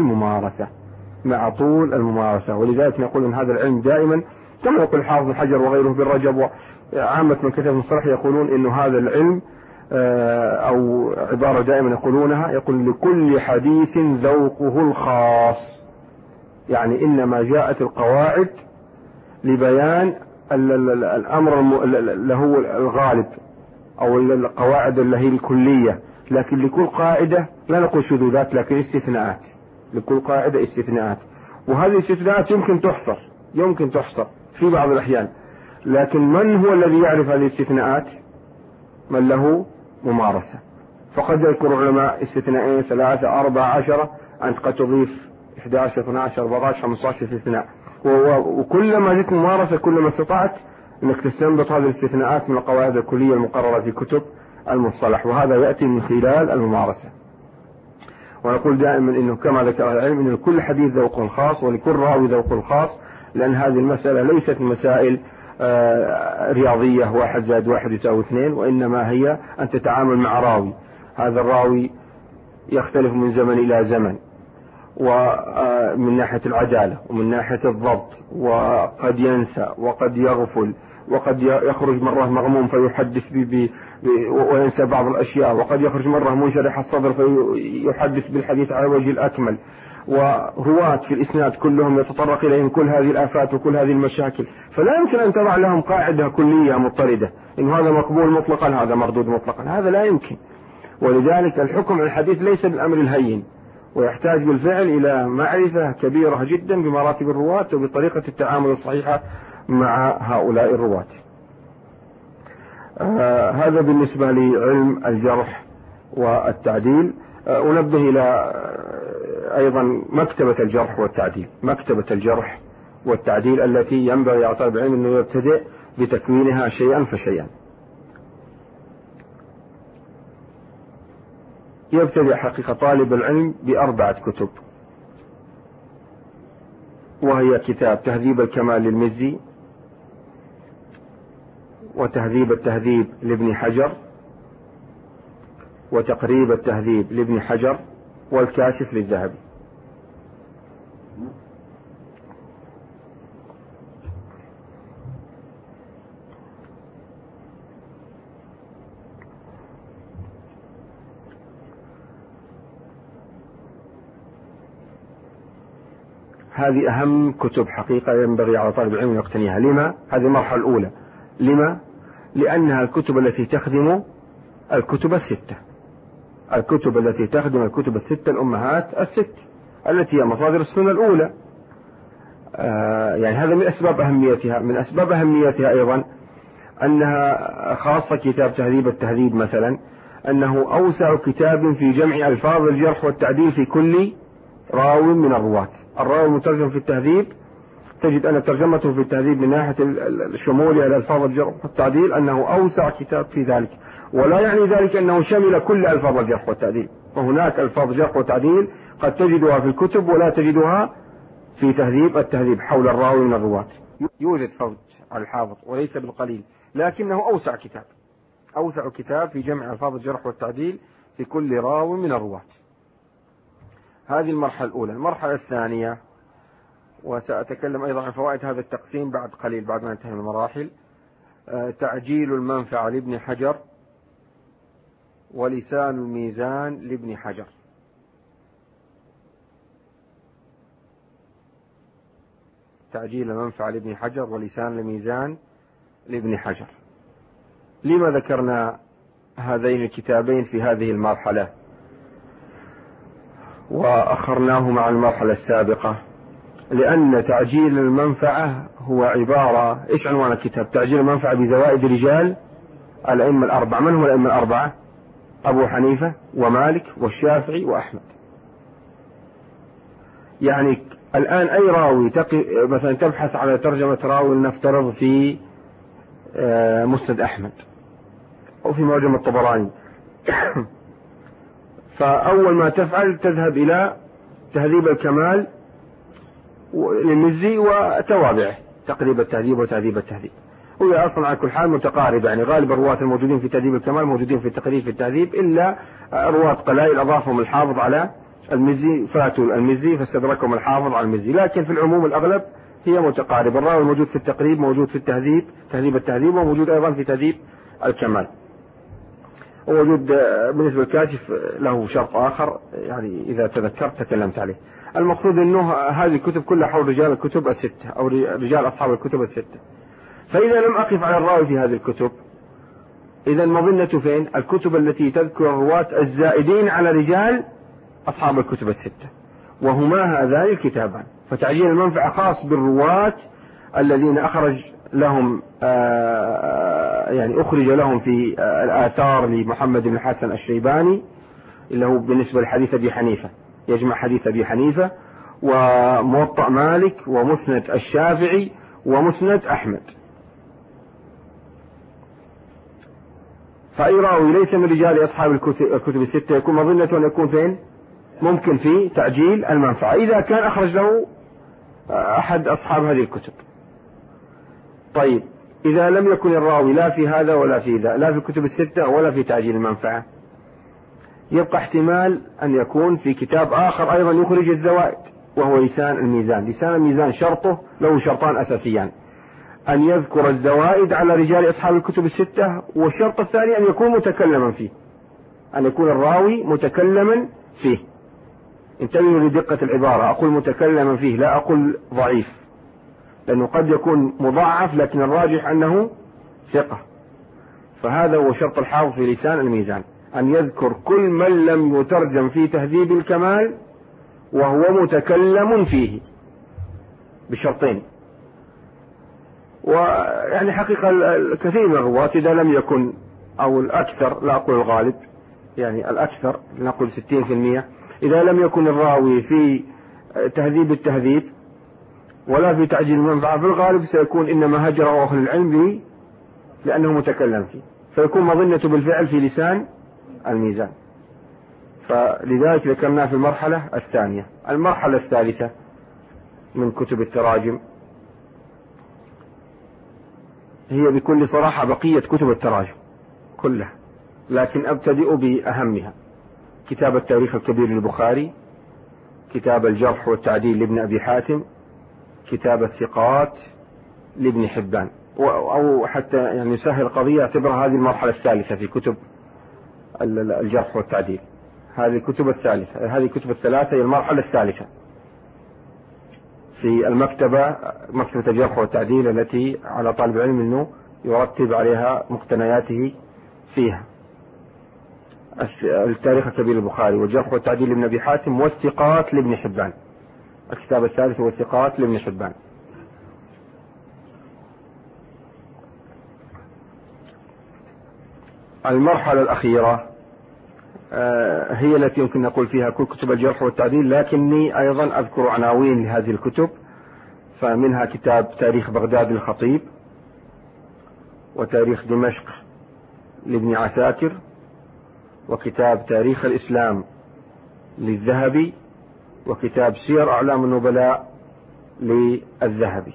الممارسة. ولذلك نقول أن هذا العلم دائما كما يقول الحافظ بن حجر وغيره بالرجب وعامة من كتب المصطلح يقولون إنه هذا العلم أو عبارة دائما يقولونها، يقول لكل حديث ذوقه الخاص. يعني إنما جاءت القواعد لبيان الأمر اللي هو الغالب أو القواعد اللي هي الكلية، لكن لكل قاعدة لا نقول شذوذات لكن استثناءات، لكل قاعدة استثناءات، وهذه الاستثناءات يمكن تحصر في بعض الأحيان، لكن من هو الذي يعرف هذه الاستثناءات؟ من له ممارسة. فقد يذكر علماء استثناءين 3 4 10، أنت قد تضيف 11 12 14 15 استثناء، وكلما جئت ممارسة كلما استطعت أنك تستنبط هذه الاستثناءات من القواعد الكلية المقررة في كتب المصطلح، وهذا يأتي من خلال الممارسة. ونقول دائما أنه كما ذكر العلم أن لكل حديث ذوق خاص ولكل راوي ذوق خاص، لأن هذه المسألة ليست مسائل رياضية 1 زائد 1 يساوي 2، وإنما هي أن تتعامل مع راوي، هذا الراوي يختلف من زمن إلى زمن، ومن ناحية العدالة ومن ناحية الضبط، وقد ينسى وقد يغفل وقد يخرج مرة مغموم فيحدث وينسى بعض الأشياء، وقد يخرج مرة منشرح الصدر فيحدث بالحديث على وجه الأكمل، ورواة في الإسناد كلهم يتطرق إليهم كل هذه الآفات وكل هذه المشاكل، فلا يمكن أن تضع لهم قاعدة كلية مضطردة إن هذا مقبول مطلقا هذا مردود مطلقا، هذا لا يمكن. ولذلك الحكم على الحديث ليس بالأمر الهين، ويحتاج بالفعل إلى معرفة كبيرة جدا بمراتب الرواة وبطريقة التعامل الصحيحة مع هؤلاء الرواة. هذا بالنسبة لعلم الجرح والتعديل. أنبه إلى أيضا مكتبة الجرح والتعديل التي ينبغي على طالب العلم أنه يبتدئ بتكوينها شيئا فشيئا. يبتدئ حقيقة طالب العلم ب4 كتب، وهي كتاب تهذيب الكمال للمزي، وتهذيب التهذيب لابن حجر، وتقريب التهذيب لابن حجر، والكاشف للذهبي. هذه أهم كتب حقيقة ينبغي على طالب العلم يقتنيها. لما؟ هذه المرحلة الأولى. لما؟ لأنها الكتب التي تخدم الكتب الستة، الكتب التي تخدم الكتب الستة الأمهات الست التي هي مصادر السنة الأولى. يعني هذا من أسباب أهميتها. من أسباب أهميتها أيضا أنها خاصة كتاب تهذيب التهذيب مثلا، أنه أوسع كتاب في جمع ألفاظ الجرح والتعديل في كل راو من الرواة. الراوي المترجم في التهذيب تجد أن ترجمته في التهذيب من ناحية الشمول على ألفاظ الجرح والتعديل أنه أوسع كتاب في ذلك، ولا يعني ذلك أنه شمل كل ألفاظ الجرح والتعديل، وهناك ألفاظ جرح وتعديل قد تجدها في الكتب ولا تجدها في تهذيب التهذيب حول الراوي من الرواة. يوجد فوج على الحافظ وليس بالقليل، لكنه أوسع كتاب في جمع ألفاظ الجرح والتعديل في كل راوي من الرواة. هذه المرحلة الأولى. المرحلة الثانية، وسأتكلم أيضا عن فوائد هذا التقسيم بعد قليل بعد ما ننتهي من المراحل، تعجيل المنفعة لابن حجر، ولسان الميزان لابن حجر. تعجيل المنفعة لابن حجر ولسان الميزان لابن حجر. لما ذكرنا هذين الكتابين في هذه المرحلة وأخرناه مع المرحلة السابقة؟ لأن تعجيل المنفعة هو عبارة، إيش عنوان الكتاب؟ تعجيل المنفعة بزوائد رجال الأئمة الأربعة. من هم الأئمة الأربعة؟ أبو حنيفة ومالك والشافعي وأحمد. يعني الآن أي راوي مثلا تبحث على ترجمة راوي نفترض في مسند أحمد أو في معجم الطبراني، فأول ما تفعل تذهب إلى تهذيب الكمال للمزي وتوابعه، تقريب التهذيب وتهذيب التهذيب، وهي أصلا على كل حال متقاربة. يعني غالب الرواة الموجودين في تهذيب الكمال موجودين في التقريب في التهذيب، إلا رواة قلائل أضافهم الحافظ على المزي، فاتوا المزي فاستدركهم الحافظ على المزي، لكن في العموم الأغلب هي متقاربة. الراوي الموجود في التقريب موجود في التهذيب تهذيب التهذيب، وموجود أيضا في تهذيب الكمال. ووجود بالنسبة للكاشف له شرط آخر يعني إذا تذكرت تكلمت عليه. المقصود أنه هذه الكتب كلها حول رجال الكتب الستة أو رجال أصحاب الكتب الستة. فإذا لم أقف على الراوي في هذه الكتب إذا المظنة فين؟ الكتب التي تذكر الرواة الزائدين على رجال أصحاب الكتب الستة، وهما هذان الكتابان. فتعجيل المنفعة خاص بالرواة الذين أخرج لهم يعني أخرج لهم في الآثار لمحمد بن الحسن الشيباني اللي هو بالنسبة لحديث أبي حنيفة، يجمع حديث أبي حنيفة وموطأ مالك ومسند الشافعي ومسند أحمد. فأي راوي ليس من رجال أصحاب الكتب الستة يكون مظنة أن يكون فين؟ ممكن في تعجيل المنفعة إذا كان أخرج له أحد أصحاب هذه الكتب. طيب إذا لم يكن الراوي لا في هذا ولا في ذا، لا في الكتب الستة ولا في تعجيل المنفعة، يبقى احتمال أن يكون في كتاب آخر أيضا يخرج الزوائد وهو لسان الميزان. لسان الميزان شرطه له شرطان أساسيان: أن يذكر الزوائد على رجال أصحاب الكتب الستة، والشرط الثاني أن يكون متكلما فيه، أن يكون الراوي متكلما فيه. انتبهوا لدقة العبارة، أقول متكلما فيه لا أقول ضعيف، لأنه قد يكون مضاعف لكن الراجح أنه ثقة. فهذا هو شرط الحافظ في لسان الميزان، أن يذكر كل من لم يترجم في تهذيب الكمال وهو متكلم فيه بشرطين. ويعني حقيقة الكثير من الرواة إذا لم يكن أو الأكثر، لا أقول الغالب، يعني الأكثر نقول 60%، إذا لم يكن الراوي في تهذيب التهذيب ولا في تعجيل المنفعة في الغالب سيكون إنما هجره أهل العلم لأنه متكلم فيه، فيكون مظنة بالفعل في لسان الميزان. فلذلك ذكرناه في المرحلة الثانية. المرحلة الثالثة من كتب التراجم هي بكل صراحة بقية كتب التراجم كلها، لكن أبتدئ بأهمها: كتاب التاريخ الكبير للبخاري، كتاب الجرح والتعديل لابن أبي حاتم، كتاب الثقات لابن حبان، أو حتى يعني يسهل القضية اعتبرها هذه المرحلة الثالثة في كتب الجرح والتعديل. هذه الكتب الثالثة، هذه الكتب الثلاثة هي المرحلة الثالثة في المكتبة، مكتبة الجرح والتعديل التي على طالب العلم أنه يرتب عليها مقتنياته فيها: التاريخ الكبير للبخاري والجرح والتعديل لابن أبي حاتم والثقات لابن حبان. الكتاب الثالث هو الثقات لابن حبان. المرحلة الأخيرة هي التي يمكن نقول فيها كل كتب الجرح والتعديل، لكني أيضا أذكر عناوين لهذه الكتب. فمنها كتاب تاريخ بغداد للخطيب، وتاريخ دمشق لابن عساكر، وكتاب تاريخ الإسلام للذهبي، وكتاب سير أعلام النبلاء للذهبي.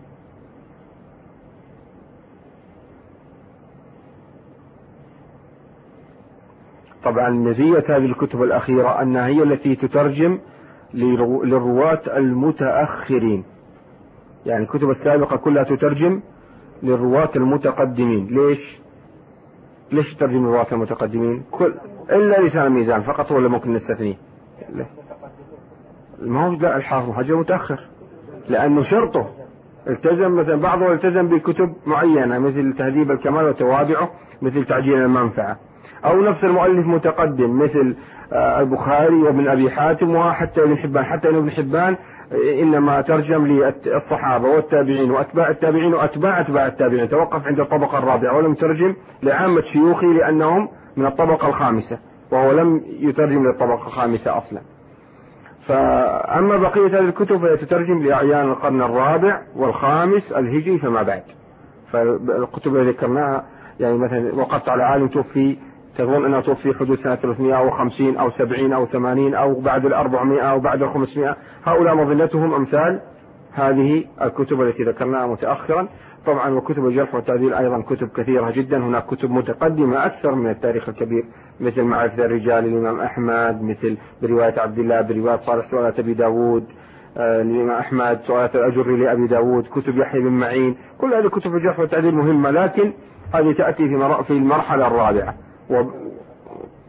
طبعا مزية هذه الكتب الأخيرة أنها هي التي تترجم للرواة المتأخرين، يعني الكتب السابقة كلها تترجم للرواة المتقدمين. ليش تترجم للرواة المتقدمين؟ إلا لسان الميزان فقط، ولا ممكن نستثنيه؟ ما هو لا، الحافظ حجر متأخر لأنه شرطه التزم، مثلا بعضه التزم بكتب معينة مثل تهذيب الكمال وتوابعه، مثل تعجيل المنفعة، أو نفس المؤلف متقدم مثل البخاري وابن أبي حاتم وحتى ابن حبان. حتى ابن حبان إنما ترجم للصحابة والتابعين وأتباع التابعين وأتباع أتباع التابعين، توقف عند الطبقة الرابعة ولم ترجم لعامة شيوخي لأنهم من الطبقة الخامسة، وهو لم يترجم للطبقة الخامسة أصلا. فأما بقية هذه الكتب فهي تترجم لأعيان القرن الرابع والخامس الهجري فما بعد. فالكتب التي ذكرناها يعني مثلا وقفت على عالم توفي، تظن أنه توفي حدود سنة 350 أو 70 أو 80 أو بعد 400 أو بعد 500، هؤلاء مظلتهم أمثال هذه الكتب التي ذكرناها متأخرا. طبعا وكتب الجرح والتعديل أيضا كتب كثيرة جدا، هناك كتب متقدمة أكثر من التاريخ الكبير مثل معرفة الرجال للإمام أحمد، مثل برواية عبد الله، برواية صالح سؤالات أبي داود للإمام أحمد، سؤالات الأجري لأبي داود، كتب يحيى بن معين. كل هذه كتب الجرح والتعديل مهمة، لكن هذه تأتي في المرحلة الرابعة.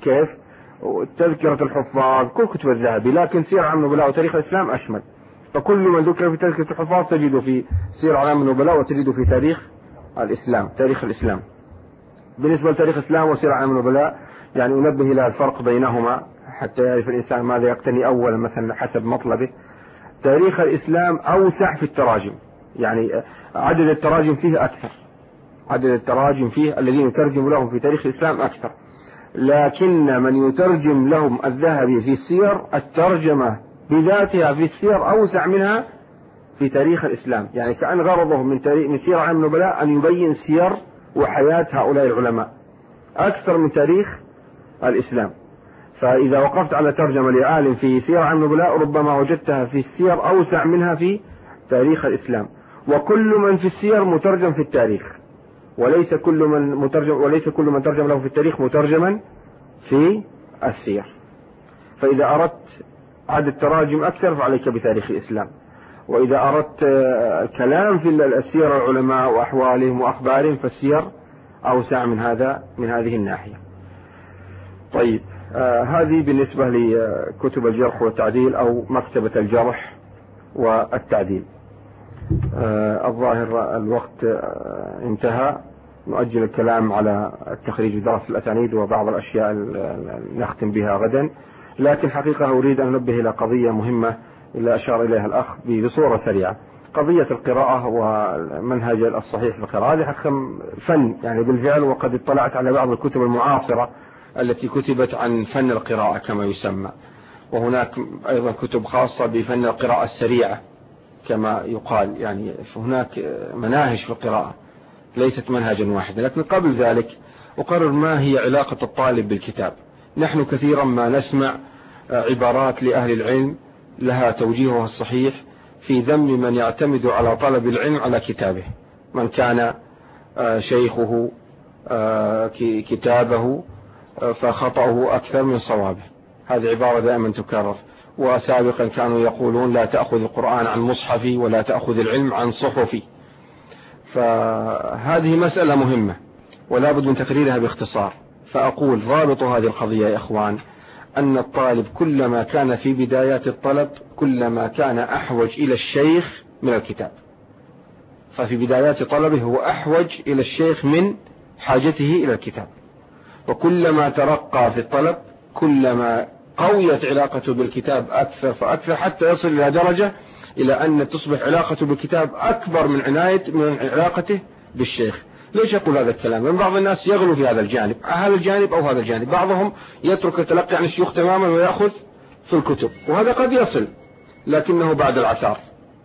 كيف؟ تذكرة الحفاظ كل كتب الذهبي، لكن سير أعلام النبلاء وتاريخ الإسلام أشمل. فكل من ذكر في تذكرة الحفاظ تجده في سير أعلام النبلاء وتجده في تاريخ الإسلام. بالنسبة لتاريخ الإسلام وسير أعلام النبلاء يعني أنبه إلى الفرق بينهما حتى يعرف الإنسان ماذا يقتني أولا مثلا حسب مطلبه. تاريخ الإسلام أوسع في التراجم، يعني عدد التراجم فيه أكثر، عدد التراجم فيه الذين يترجم لهم في تاريخ الإسلام أكثر، لكن من يترجم لهم الذهبي في السير الترجمة بذاتها في السير أوسع منها في تاريخ الإسلام. يعني كأن غرضه من سير أعلام النبلاء أن يبين سير وحياة هؤلاء العلماء أكثر من تاريخ الإسلام. فإذا وقفت على ترجمة لعالم في سير أعلام النبلاء ربما وجدتها في السير أوسع منها في تاريخ الإسلام. وكل من في السير مترجم في التاريخ، وليس كل من ترجم له في التاريخ مترجما في السير. فإذا أردت عدد تراجم أكثر فعليك بتاريخ الإسلام، وإذا أردت كلام في السير العلماء وأحوالهم وأخبارهم فالسير أوسع من هذه الناحية. طيب هذه بالنسبة لكتب الجرح والتعديل أو مكتبة الجرح والتعديل. الظاهر الوقت انتهى، نؤجل الكلام على التخريج ودرس الأسانيد وبعض الأشياء نختم بها غدا. لكن حقيقة أريد أن أنبه إلى قضية مهمة اللي أشار إليها الأخ بصورة سريعة، قضية القراءة ومنهج الصحيح في القراءة. هذه فن يعني بالفعل، وقد اطلعت على بعض الكتب المعاصرة التي كتبت عن فن القراءة كما يسمى، وهناك أيضا كتب خاصة بفن القراءة السريعة كما يقال. يعني هناك مناهج في القراءة ليست منهجا واحدا. لكن قبل ذلك أقرر ما هي علاقة الطالب بالكتاب. نحن كثيرا ما نسمع عبارات لأهل العلم لها توجيهها الصحيح في ذم من يعتمد على طلب العلم على كتابه، من كان شيخه كتابه فخطأه أكثر من صوابه. هذه عبارة دائما تكرر. وسابقا كانوا يقولون لا تأخذ القرآن عن مصحفي ولا تأخذ العلم عن صحفي. فهذه مسألة مهمة ولا بد من تقريرها باختصار. فأقول رابط هذه القضية يا إخوان أن الطالب كلما كان في بدايات الطلب كلما كان أحوج إلى الشيخ من الكتاب. ففي بدايات طلبه هو أحوج إلى الشيخ من حاجته إلى الكتاب، وكلما ترقى في الطلب كلما قويت علاقته بالكتاب أكثر فأكثر، حتى يصل إلى درجة إلى أن تصبح علاقته بالكتاب أكبر من علاقته بالشيخ. ليش أقول هذا الكلام؟ لأن بعض الناس يغلو في هذا الجانب أو هذا الجانب. بعضهم يترك التلقي عن الشيوخ تماما ويأخذ في الكتب، وهذا قد يصل لكنه بعد العثار.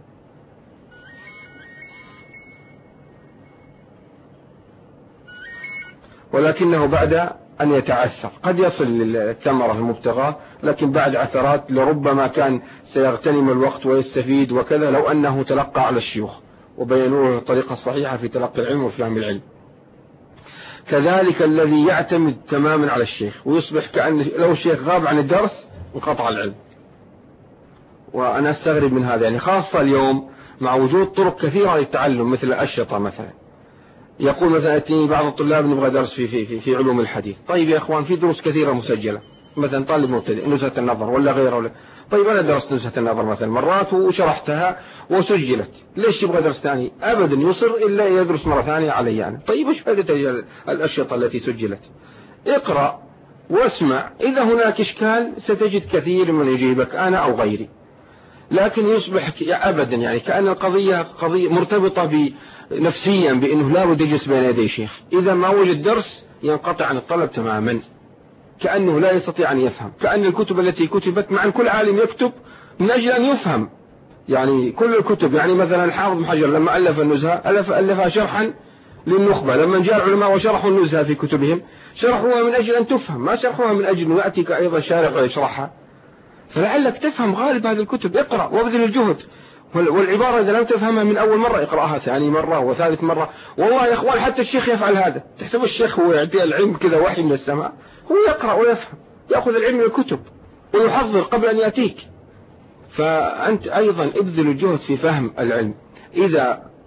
ولكنه بعد أن يتعثر قد يصل للثمرة المبتغاة، لكن بعد عثرات لربما كان سيغتنم الوقت ويستفيد وكذا لو أنه تلقى على الشيوخ وبينوا له الطريقة الصحيحة في تلقي العلم وفهم العلم. كذلك الذي يعتمد تماما على الشيخ ويصبح كأن لو الشيخ غاب عن الدرس انقطع العلم. وأنا استغرب من هذا، يعني خاصة اليوم مع وجود طرق كثيرة للتعلم مثل الأشرطة مثلا. يقول مثلا أتيني بعض الطلاب نبغى درس في علوم الحديث. طيب يا إخوان في دروس كثيرة مسجلة، مثلا طالب مبتدئ نزهة النظر ولا غيره. طيب أنا درست نزهة النظر مثلا مرات وشرحتها وسجلت، ليش يبغى درس ثاني؟ أبدا يصر إلا يدرس مرة ثانية علي يعني. طيب وش فائدة الأشرطة التي سجلت؟ اقرأ واسمع، إذا هناك إشكال ستجد كثير من يجيبك أنا أو غيري. لكن يصبح أبدا يعني كأن القضية قضية مرتبطة نفسيا بأنه لا بد يجلس بين يدي شيخ، إذا ما وجد درس ينقطع عن الطلب تماما، كأنه لا يستطيع أن يفهم. كأن الكتب التي كتبت مع كل عالم يكتب من أجل أن يفهم، يعني كل الكتب. يعني مثلا الحافظ بن حجر لما ألف النزهة ألفها شرحا للنخبة، لما جاء العلماء وشرحوا النزهة في كتبهم شرحوها من أجل أن تفهم، ما شرحوها من أجل أن يأتيك أيضا شارح ويشرحها. فلعلك تفهم غالب هذه الكتب، اقرأ وابذل الجهد. والعبارة إذا لم تفهمها من أول مرة اقرأها ثاني مرة وثالث مرة. والله يا إخوان حتى الشيخ يفعل هذا. تحسب الشيخ هو يعطي العلم كذا وحي من السماء؟ هو يقرأ ويفهم، يأخذ العلم من الكتب ويحضر قبل أن يأتيك. فأنت أيضا ابذل الجهد في فهم العلم. إذا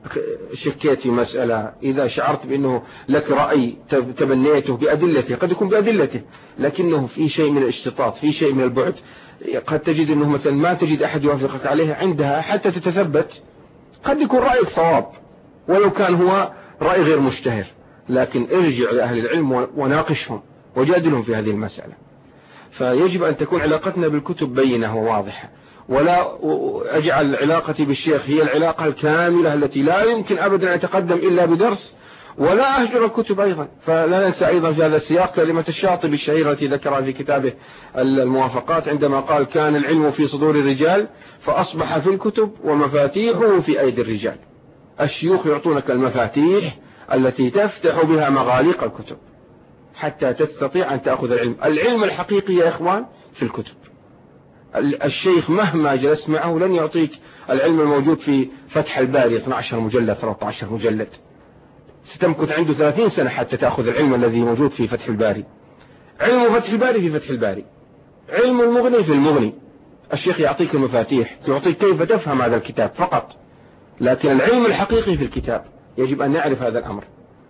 شكيت في مسألة، إذا شعرت بأنه لك رأي تبنيته بأدلته، قد يكون بأدلته لكنه في شيء من الاشتطاط، في شيء من البعد، قد تجد أنه مثلا ما تجد أحد يوافقك عليها، عندها حتى تتثبت قد يكون رأيك صواب ولو كان هو رأي غير مشتهر، لكن ارجع لأهل العلم وناقشهم وجادلهم في هذه المسألة. فيجب أن تكون علاقتنا بالكتب بينة وواضحة، ولا أجعل علاقتي بالشيخ هي العلاقة الكاملة التي لا يمكن أبدا أن أتقدم إلا بدرس، ولا أهجر الكتب أيضا. فلا ننسى أيضا في هذا السياق كلمة الشاطبي الشهيرة التي ذكرها في كتابه الموافقات عندما قال: كان العلم في صدور الرجال فأصبح في الكتب ومفاتيحه في أيدي الرجال. الشيوخ يعطونك المفاتيح التي تفتح بها مغاليق الكتب حتى تستطيع أن تأخذ العلم. العلم الحقيقي يا إخوان في الكتب. الشيخ مهما جلست معه لن يعطيك العلم الموجود في فتح الباري 12 مجلد 13 مجلد، ستمكث عنده 30 سنة حتى تأخذ العلم الذي موجود في فتح الباري. علم فتح الباري في فتح الباري، علم المغني في المغني. الشيخ يعطيك المفاتيح، يعطيك كيف تفهم هذا الكتاب فقط، لكن العلم الحقيقي في الكتاب. يجب أن نعرف هذا الأمر،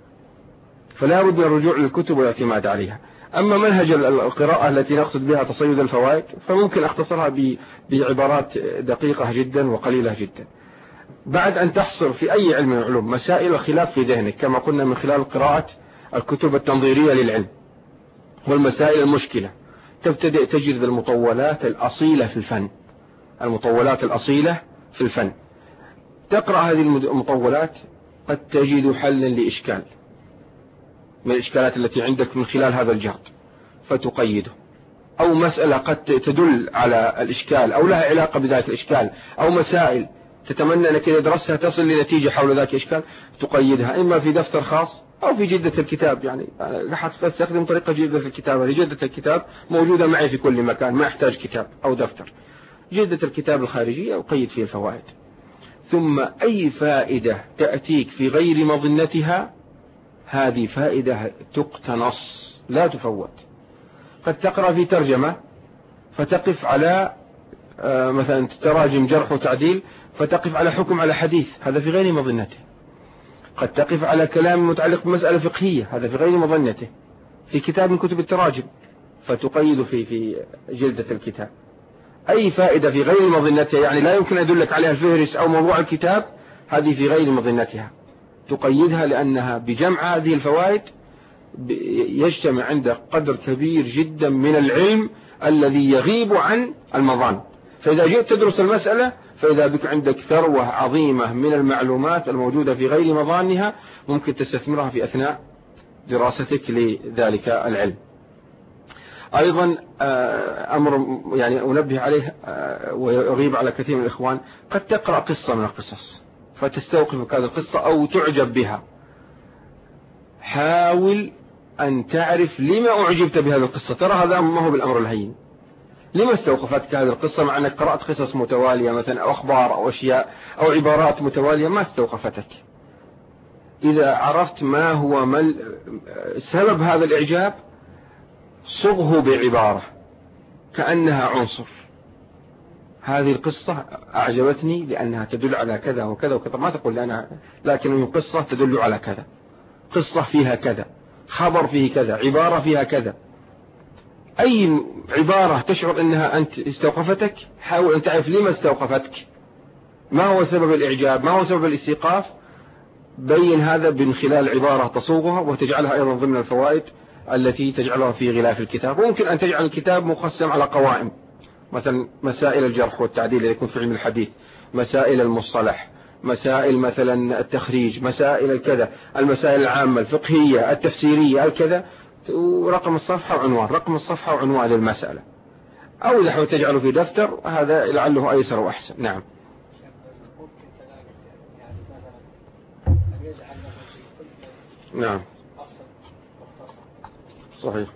فلا بد من الرجوع للكتب والاعتماد عليها. أما منهج القراءة التي نقصد بها تصيد الفوائد فممكن أختصرها بعبارات دقيقة جدا وقليلة جدا. بعد أن تحصر في أي علم من العلوم مسائل الخلاف في ذهنك، كما قلنا من خلال قراءة الكتب التنظيرية للعلم والمسائل المشكلة، تبتدئ تجد المطولات الأصيلة في الفن، المطولات الأصيلة في الفن. تقرأ هذه المطولات قد تجد حلا لإشكال من الإشكالات التي عندك من خلال هذا الجهد فتقيده، أو مسألة قد تدل على الإشكال أو لها علاقة بذلك الإشكال، أو مسائل تتمنى أنك إذا درستها تصل لنتيجة حول ذاك الإشكال تقيدها إما في دفتر خاص أو في جدة الكتاب. يعني لاحظت أستخدم طريقة جدة الكتاب. هذه جدة الكتاب موجودة معي في كل مكان، ما أحتاج كتاب أو دفتر. جدة الكتاب الخارجية أقيد فيه الفوائد. ثم أي فائدة تأتيك في غير مظنتها هذه فائدة تقتنص لا تفوت. قد تقرأ في ترجمة فتقف على مثلا تراجم جرح وتعديل فتقف على حكم على حديث، هذا في غير مظنته. قد تقف على كلام متعلق بمسألة فقهية، هذا في غير مظنته في كتاب من كتب التراجم فتقيد في جلدة الكتاب. أي فائدة في غير مظنتها يعني لا يمكن أن يدلك عليها الفهرس أو موضوع الكتاب، هذه في غير مظنتها تقيدها، لأنها بجمع هذه الفوائد يجتمع عندك قدر كبير جدا من العلم الذي يغيب عن المظان. فإذا جئت تدرس المسألة فإذا بك عندك ثروة عظيمة من المعلومات الموجودة في غير مظانها ممكن تستثمرها في أثناء دراستك لذلك العلم. أيضا أمر يعني أنبه عليه ويغيب على كثير من الإخوان، قد تقرأ قصة من القصص فتستوقفك هذه القصة أو تعجب بها. حاول أن تعرف لما أعجبت بهذه القصة. ترى هذا ما هو بالأمر الهين. لما استوقفتك هذه القصة مع أنك قرأت قصص متوالية مثلا أو أخبار أو أشياء أو عبارات متوالية ما استوقفتك؟ إذا عرفت ما هو سبب هذا الإعجاب صغه بعبارة كأنها عنصر. هذه القصة أعجبتني لأنها تدل على كذا وكذا وكذا، ما تقول أنا لكن قصة تدل على كذا، قصة فيها كذا، خبر فيه كذا، عبارة فيها كذا. أي عبارة تشعر أنها أنت استوقفتك حاول أن تعرف لما استوقفتك، ما هو سبب الإعجاب، ما هو سبب الاستيقاف. بين هذا من خلال عبارة تصوغها وتجعلها أيضا ضمن الفوائد التي تجعلها في غلاف الكتاب. وممكن أن تجعل الكتاب مقسم على قوائم، مثلا مسائل الجرح والتعديل اللي يكون في علم الحديث، مسائل المصطلح، مسائل مثلا التخريج، مسائل الكذا، المسائل العامة الفقهية التفسيرية الكذا، ورقم الصفحة وعنوان، رقم الصفحة وعنوان المسألة. أو إذا حاول تجعله في دفتر هذا لعله أيسر وأحسن. نعم. نعم صحيح.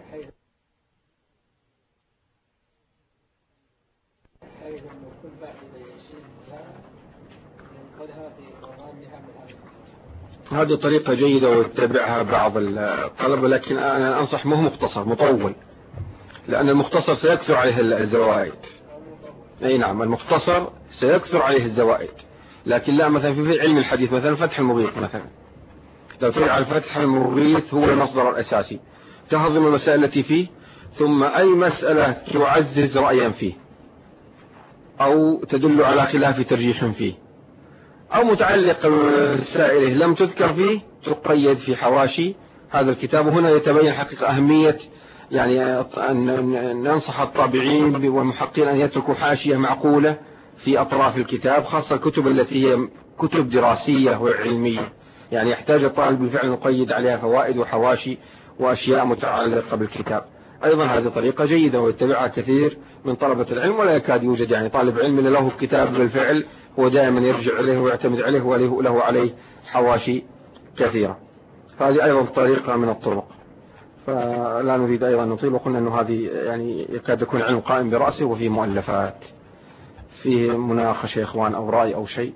هذه طريقة جيدة ويتبعها بعض الطلبة، لكن أنا أنصح ما هو مختصر مطول، لأن المختصر سيكثر عليه الزوائد. أي نعم، المختصر سيكثر عليه الزوائد، لكن لا مثلا في علم الحديث مثلا فتح المغيث مثلا، لو ترجع الفتح المغيث هو المصدر الأساسي، تهضم المسائل التي فيه، ثم أي مسألة تعزز رأيا فيه أو تدل على خلاف ترجيح فيه أو متعلق بسائله لم تذكر فيه تقيد في حواشي هذا الكتاب. وهنا يتبين حقيقة أهمية يعني أن ننصح الطابعين والمحققين أن يتركوا حاشية معقولة في أطراف الكتاب، خاصة الكتب التي هي كتب دراسية وعلمية، يعني يحتاج الطالب بالفعل نقيد عليها فوائد وحواشي وأشياء متعلقة بالكتاب. أيضا هذه طريقة جيدة ويتبعها كثير من طلبة العلم، ولا يكاد يوجد يعني طالب علم له كتاب بالفعل هو دائما يرجع إليه ويعتمد عليه وله عليه حواشي كثيرة. هذه أيضا طريقة من الطرق، فلا نريد أيضا نطيل، وقلنا أنه هذه يعني يكاد يكون علم قائم برأسه وفيه مؤلفات فيه مناقشة إخوان أو رأي أو شيء.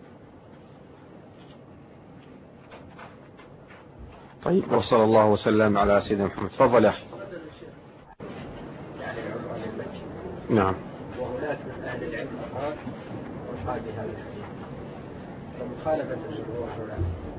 طيب، وصلى الله وسلم على سيدنا محمد. تفضل يا أخي. نعم. وهناك من أهل العلم أخرى وقال بهذا الحديث فمخالفة الجمهور هنا.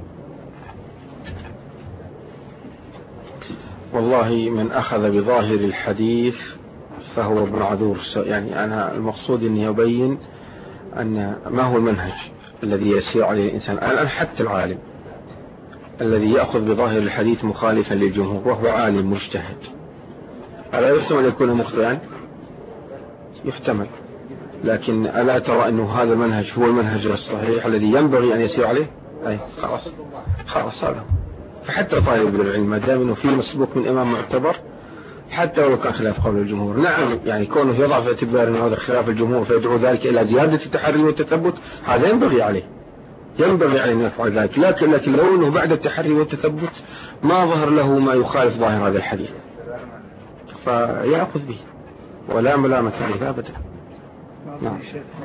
والله من أخذ بظاهر الحديث فهو ابن عذور. يعني أنا المقصود أني أبين أن ما هو المنهج الذي يسير عليه الإنسان الآن. حتى العالم الذي يأخذ بظاهر الحديث مخالفا للجمهور وهو عالم مجتهد، ألا يحتمل أن يكون مخطئا؟ يحتمل، لكن ألا ترى أنه هذا المنهج هو المنهج الصحيح الذي ينبغي أن يسير عليه؟ أي خلاص هذا. فحتى طالب العلم ما دام أنه في مسبوق من إمام معتبر حتى لو كان خلاف قول الجمهور، نعم يعني كونه يضع في اعتبار أن هذا خلاف الجمهور فيدعو ذلك إلى زيادة التحري والتثبت، هذا ينبغي عليه أن يفعل ذلك. لكن لو أنه بعد التحري والتثبت ما ظهر له ما يخالف ظاهر هذا الحديث فيأخذ به ولا ملامة عليه أبدا. نعم.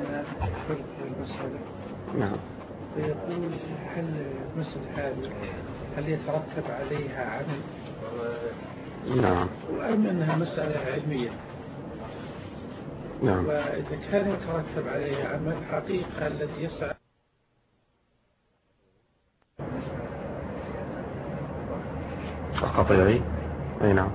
نعم. فيقول هل مسألة هذه هل يترتب عليها عمل؟ نعم. وأم أنها مسألة علمية؟ نعم. وإذا كان يترتب عليها عمل حقيقة الذي يسعى القطيعي. أي نعم.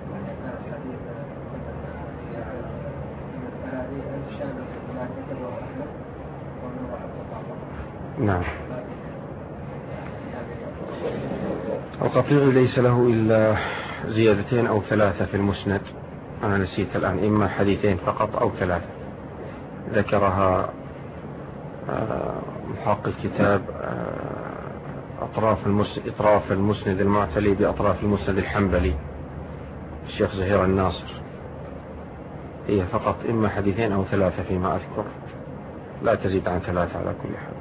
نعم. القطيعي ليس له إلا زيادتين أو ثلاثة في المسند، أنا نسيت الآن، إما حديثين فقط أو ثلاثة ذكرها محقق كتاب إطراف المسند المعتلي بأطراف المسند الحنبلي الشيخ زهير الناصر. هي فقط إما حديثين أو ثلاثة فيما أذكر، لا تزيد عن ثلاثة على كل حال.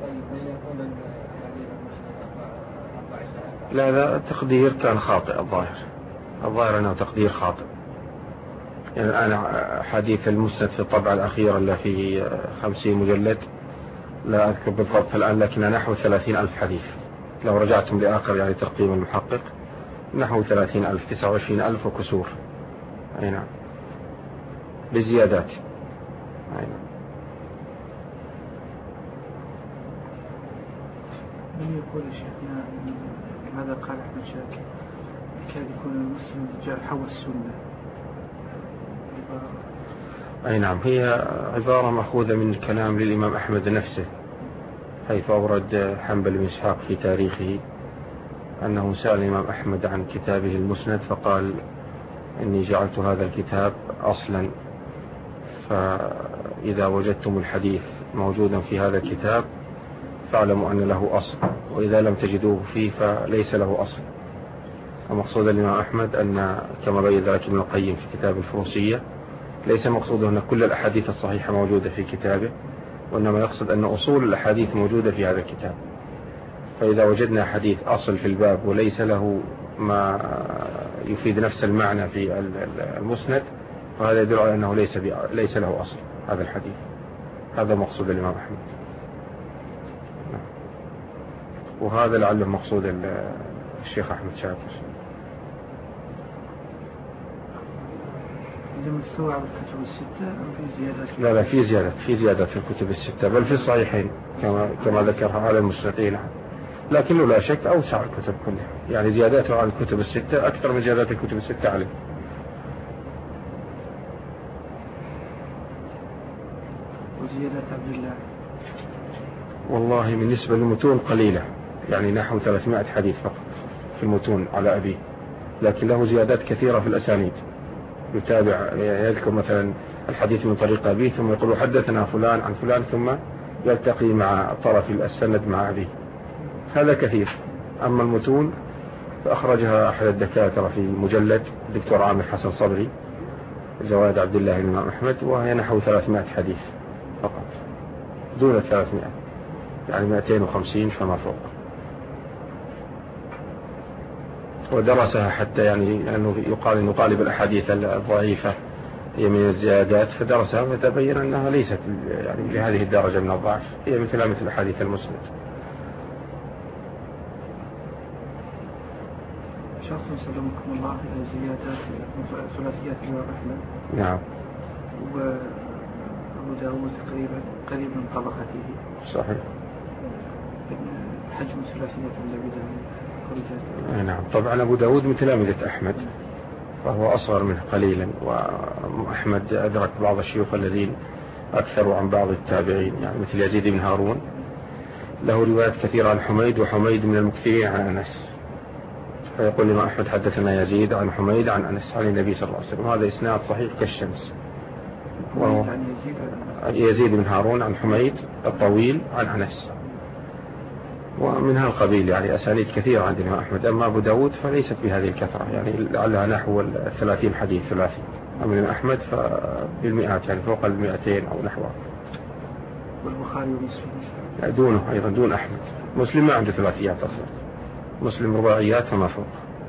لا تقدير كان خاطئ. الظاهر أنه تقدير خاطئ. يعني الآن حديث المسند في الطبعة الأخيرة اللي في 50 مجلد لا أذكر بالضبط الآن، لكن نحو 30,000 حديث. لو رجعتم لآخر يعني تقييم المحقق نحو 30,000 29,000 وكسور. أي نعم، بزيادات. أي نعم. من يقول شيخنا ماذا قال أحمد شاكر كان يكون المسلم رجال حول السنة؟ أي نعم، هي عبارة مأخوذة من كلام للإمام أحمد نفسه، حيث أورد حنبل بن إسحاق في تاريخه أنه سأل الإمام أحمد عن كتابه المسند فقال إني جعلت هذا الكتاب أصلا، فإذا وجدتم الحديث موجودا في هذا الكتاب فاعلموا أن له أصل، وإذا لم تجدوه فيه فليس له أصل. ومقصود الإمام أحمد أن كما بين ذلك ابن القيم في كتاب الفروسية ليس مقصوده أن كل الأحاديث الصحيحة موجودة في كتابه، وإنما يقصد أن أصول الأحاديث موجودة في هذا الكتاب. فإذا وجدنا حديث أصل في الباب وليس له ما يفيد نفس المعنى في المسند فهذا يدل على أنه ليس له أصل هذا الحديث. هذا مقصود الإمام أحمد، وهذا لعله مقصود الشيخ أحمد شاكر. لم تستوعب الكتب الستة أم في زيادات؟ لا في زيادات في الكتب الستة، بل في الصحيحين كما ذكرها على المسندين، لكنه لا شك أوسع الكتب كلها، يعني زياداته على الكتب الستة أكثر من زيادات الكتب الستة عليه. وزيادات عبد الله والله بالنسبة للمتون قليلة، يعني نحو 300 حديث فقط في المتون على أبيه، لكن له زيادات كثيرة في الأسانيد، يتابع يذكر مثلا الحديث من طريق أبيه ثم يقول حدثنا فلان عن فلان ثم يلتقي مع طرف السند مع أبيه، هذا كثير. أما المتون فأخرجها أحد الدكاترة في مجلد دكتور عامر حسن صبري زوائد عبد الله الإمام أحمد، وهي نحو 300 حديث فقط دون 300، يعني 250 فما فوق. ودرسها حتى يعني أنه يقال أنه قالب الأحاديث الضعيفة هي من الزيادات، فدرسها فتبين أنها ليست يعني لهذه الدرجة من الضعف، هي مثل أحاديث المسند. شخص سلمكم الله إلى زيادات ثلاثيات الإمام أحمد. نعم. وأبو داود قريب من طبقته. صحيح. حجم ثلاثيات النبي داود. نعم. طبعا أبو داود من تلامذة أحمد، فهو أصغر منه قليلا، وأحمد أدرك بعض الشيوخ الذين أكثروا عن بعض التابعين، يعني مثل يزيد بن هارون له روايات كثيرة عن حميد، وحميد من المكثرين عن أنس، فيقول لما أحمد حدثنا يزيد عن حميد عن أنس عن النبي صلى الله عليه وسلم، وهذا إسناد صحيح كالشمس. وهو يزيد بن هارون عن حميد الطويل عن أنس، ومن هالقبيل يعني أسانيد كثيرة عند الإمام أحمد. أما أبو داود فليست بهذه الكثرة، يعني لعلها نحو 30 حديث ثلاثي، أما الإمام أحمد فبالمئات، يعني فوق 200 أو نحوها. والبخاري ومسلم دونه أيضا دون أحمد. مسلم ما عنده ثلاثيات أصلا، مسلم رباعيات فما فوق.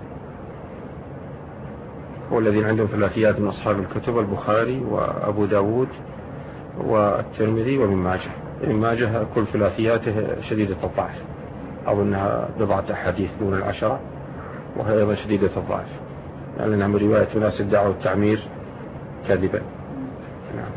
هو الذين عندهم ثلاثيات من أصحاب الكتب البخاري وأبو داود والترمذي وابن ماجه. ابن ماجه كل ثلاثياته شديدة الضعف، أو أنها بضعة أحاديث دون 10، وهي أيضا شديدة الضعف، يعني أنها من رواية ناس ادعوا التعمير كاذبا. نعم.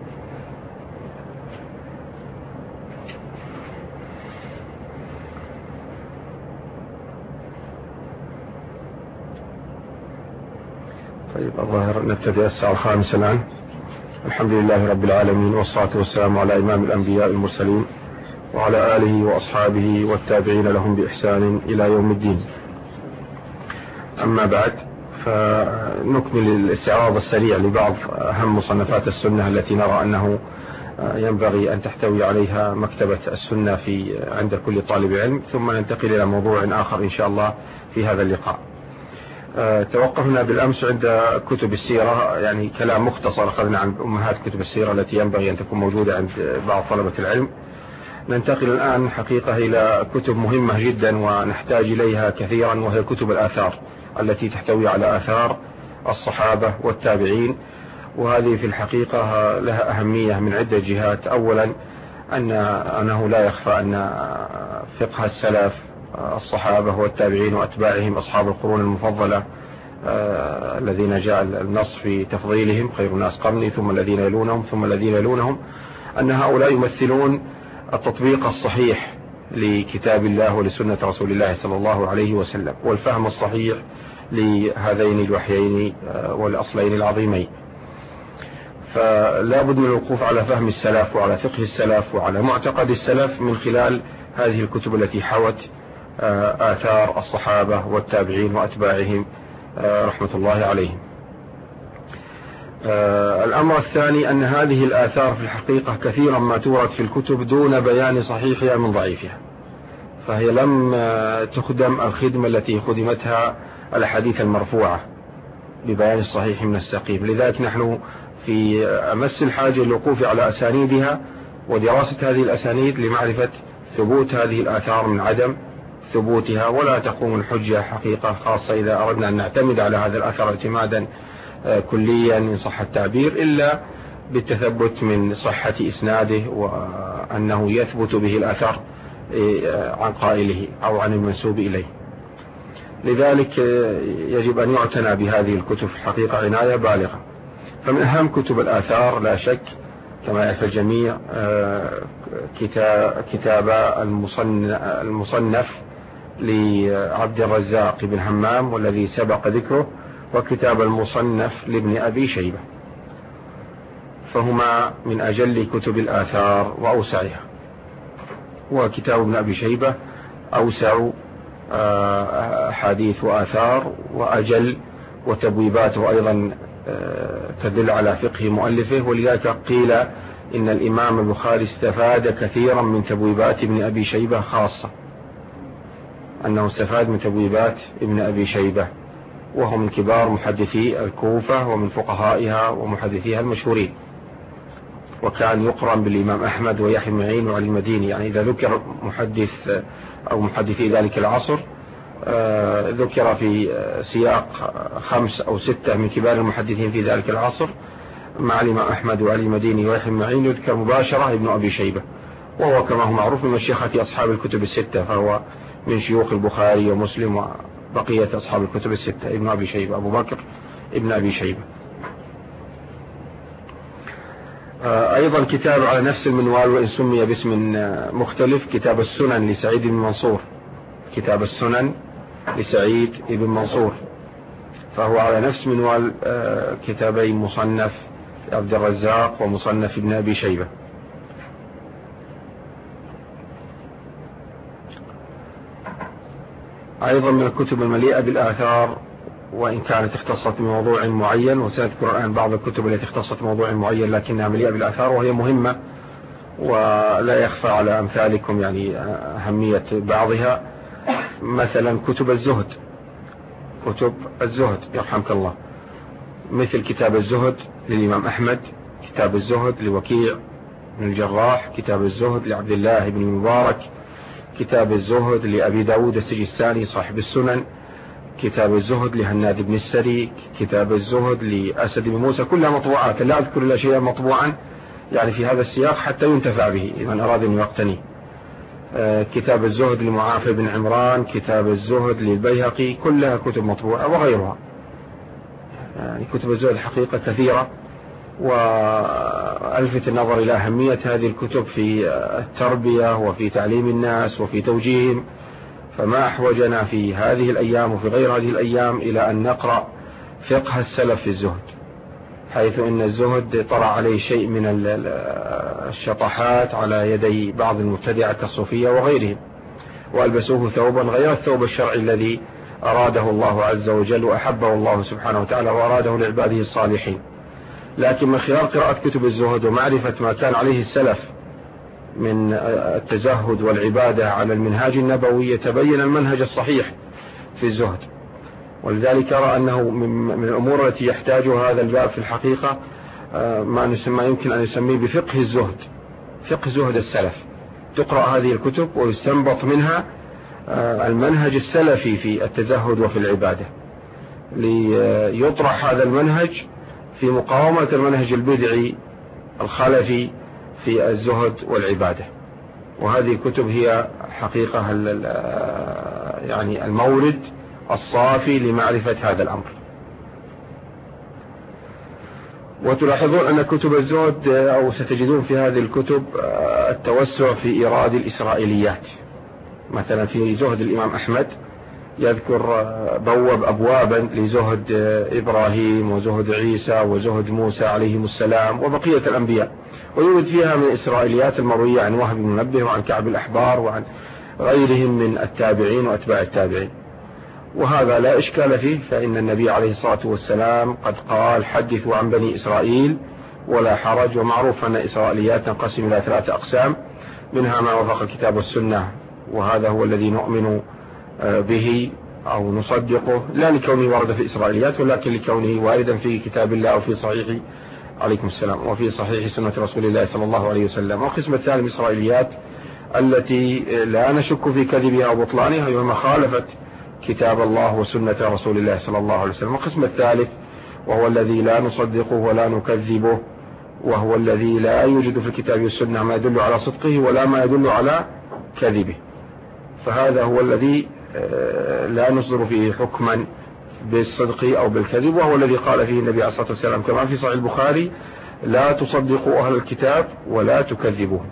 طيب الظاهر نبتدئ الساعة 5 الآن. الحمد لله رب العالمين، والصلاة والسلام على إمام الأنبياء المرسلين وعلى آله وأصحابه والتابعين لهم بإحسان إلى يوم الدين. أما بعد، فنكمل الاستعراض السريع لبعض أهم مصنفات السنة التي نرى أنه ينبغي أن تحتوي عليها مكتبة السنة عند كل طالب علم، ثم ننتقل إلى موضوع آخر إن شاء الله في هذا اللقاء. توقفنا بالأمس عند كتب السيرة، يعني كلام مختصر أخذنا عن أمهات كتب السيرة التي ينبغي أن تكون موجودة عند بعض طلبة العلم. ننتقل الآن حقيقة إلى كتب مهمة جدا ونحتاج إليها كثيرا، وهي كتب الآثار التي تحتوي على آثار الصحابة والتابعين، وهذه في الحقيقة لها أهمية من عدة جهات. أولا أنه لا يخفى أن فقه السلف الصحابة والتابعين وأتباعهم أصحاب القرون المفضلة الذين جاء النص في تفضيلهم خير الناس قرني ثم الذين يلونهم ثم الذين يلونهم، أن هؤلاء يمثلون التطبيق الصحيح لكتاب الله ولسنة رسول الله صلى الله عليه وسلم، والفهم الصحيح لهذين الوحيين والأصلين العظيمين. فلا بد من الوقوف على فهم السلف وعلى فقه السلف وعلى معتقد السلف من خلال هذه الكتب التي حوت آثار الصحابة والتابعين وأتباعهم رحمة الله عليهم. الأمر الثاني أن هذه الآثار في الحقيقة كثيرا ما تورد في الكتب دون بيان صحيحها من ضعيفها، فهي لم تخدم الخدمة التي خدمتها الأحاديث المرفوعة ببيان الصحيح من السقيم. لذلك نحن في أمس الحاجة للوقوف على أسانيدها ودراسة هذه الأسانيد لمعرفة ثبوت هذه الآثار من عدم ثبوتها، ولا تقوم الحجة حقيقة، خاصة إذا أردنا أن نعتمد على هذا الأثر اعتمادا كليا إن صح التعبير، إلا بالتثبت من صحة إسناده وأنه يثبت به الأثر عن قائله أو عن المنسوب إليه. لذلك يجب أن يعتنى بهذه الكتب الحقيقة عناية بالغة. فمن أهم كتب الآثار لا شك كما يعرف الجميع كتاب المصنف لعبد الرزاق بن همام والذي سبق ذكره، وكتاب المصنف لابن أبي شيبة، فهما من أجل كتب الآثار وأوسعها. وكتاب ابن أبي شيبة أوسع حديث وآثار وأجل، وتبويباته أيضا تدل على فقه مؤلفه، ولذلك قيل إن الإمام البخاري استفاد كثيرا من تبويبات ابن أبي شيبة، خاصة أنه استفاد من تبويبات ابن أبي شيبة، وهو من كبار محدثي الكوفة ومن فقهائها ومحدثيها المشهورين، وكان يقرن بالإمام أحمد ويحيى بن معين وعلي المديني. يعني إذا ذكر محدث أو محدثي ذلك العصر ذكر في سياق 5 أو 6 من كبار المحدثين في ذلك العصر مع الإمام أحمد وعلي المديني ويحيى بن معين، يذكر مباشرة ابن أبي شيبة، وهو كما هو معروف من مشيخة أصحاب الكتب الستة، فهو من شيوخ البخاري ومسلم وبقية أصحاب الكتب الستة. ابن أبي شيبة أبو بكر ابن أبي شيبة. أيضا كتاب على نفس المنوال وإن سمي باسم مختلف، كتاب السنن لسعيد بن منصور، كتاب السنن لسعيد بن منصور، فهو على نفس منوال كتابي مصنف عبد الرزاق ومصنف ابن أبي شيبة. أيضا من الكتب المليئة بالآثار، وإن كانت اختصت بموضوع معين، وسأذكر الآن بعض الكتب التي اختصت بموضوع معين لكنها مليئة بالآثار وهي مهمة، ولا يخفى على أمثالكم يعني أهمية بعضها. مثلا كتب الزهد، كتب الزهد يرحمك الله، مثل كتاب الزهد للإمام أحمد، كتاب الزهد لوكيع بن الجراح، كتاب الزهد لعبد الله بن المبارك، كتاب الزهد لأبي داود السجستاني صاحب السنن، كتاب الزهد لهناد بن السري، كتاب الزهد لأسد بن موسى، كلها مطبوعات، لا أذكر إلا شيئا مطبوعا يعني في هذا السياق حتى ينتفع به من أراد أن يقتني. كتاب الزهد لمعافى بن عمران، كتاب الزهد للبيهقي، كلها كتب مطبوعة وغيرها. يعني كتب الزهد حقيقة كثيرة، وألفت النظر إلى أهمية هذه الكتب في التربية وفي تعليم الناس وفي توجيههم، فما أحوجنا في هذه الأيام وفي غير هذه الأيام إلى أن نقرأ فقه السلف في الزهد، حيث أن الزهد طرأ عليه شيء من الشطحات على يدي بعض المبتدعة كالصوفية وغيرهم، وألبسوه ثوبا غير الثوب الشرعي الذي أراده الله عز وجل وأحبه الله سبحانه وتعالى وأراده لعباده الصالحين. لكن من خلال قراءة كتب الزهد ومعرفة ما كان عليه السلف من التزهد والعبادة على المنهاج النبوي يتبين المنهج الصحيح في الزهد. ولذلك أرى أنه من الأمور التي يحتاجها هذا الباب في الحقيقة ما يمكن أن يسميه بفقه الزهد، فقه زهد السلف. تقرأ هذه الكتب ويستنبط منها المنهج السلفي في التزهد وفي العبادة، ليطرح هذا المنهج في مقاومة المنهج البدعي الخلفي في الزهد والعبادة. وهذه الكتب هي حقيقة يعني المورد الصافي لمعرفة هذا الأمر. وتلاحظون أن كتب الزهد أو ستجدون في هذه الكتب التوسع في إيراد الإسرائيليات. مثلا في زهد الإمام أحمد يذكر بوب أبوابا لزهد إبراهيم وزهد عيسى وزهد موسى عليهم السلام وبقية الأنبياء، ويوجد فيها من الإسرائيليات المروية عن وهب بن منبه وعن كعب الأحبار وعن غيرهم من التابعين وأتباع التابعين. وهذا لا إشكال فيه، فإن النبي عليه الصلاة والسلام قد قال حدثوا عن بني إسرائيل ولا حرج. ومعروف أن إسرائيليات تنقسم إلى 3 أقسام، منها ما وافق الكتاب والسنة، وهذا هو الذي نؤمن به أو نصدقه، لا لكونه ورد في إسرائيليات ولكن لكونه واردا في كتاب الله وفي صحيح عليكم السلام وفي صحيح سنة رسول الله صلى الله عليه وسلم. والقسم الثاني من الإسرائيليات التي لا نشك في كذبها وبطلانها وما خالفت كتاب الله وسنة رسول الله صلى الله عليه وسلم. والقسم الثالث وهو الذي لا نصدقه ولا نكذبه، وهو الذي لا يوجد في الكتاب والسنة ما يدل على صدقه ولا ما يدل على كذبه، فهذا هو الذي لا نصدر فيه حكما بالصدق أو بالكذب، وهو الذي قال فيه النبي عليه الصلاة والسلام كما في صحيح البخاري: لا تصدقوا أهل الكتاب ولا تكذبوهم.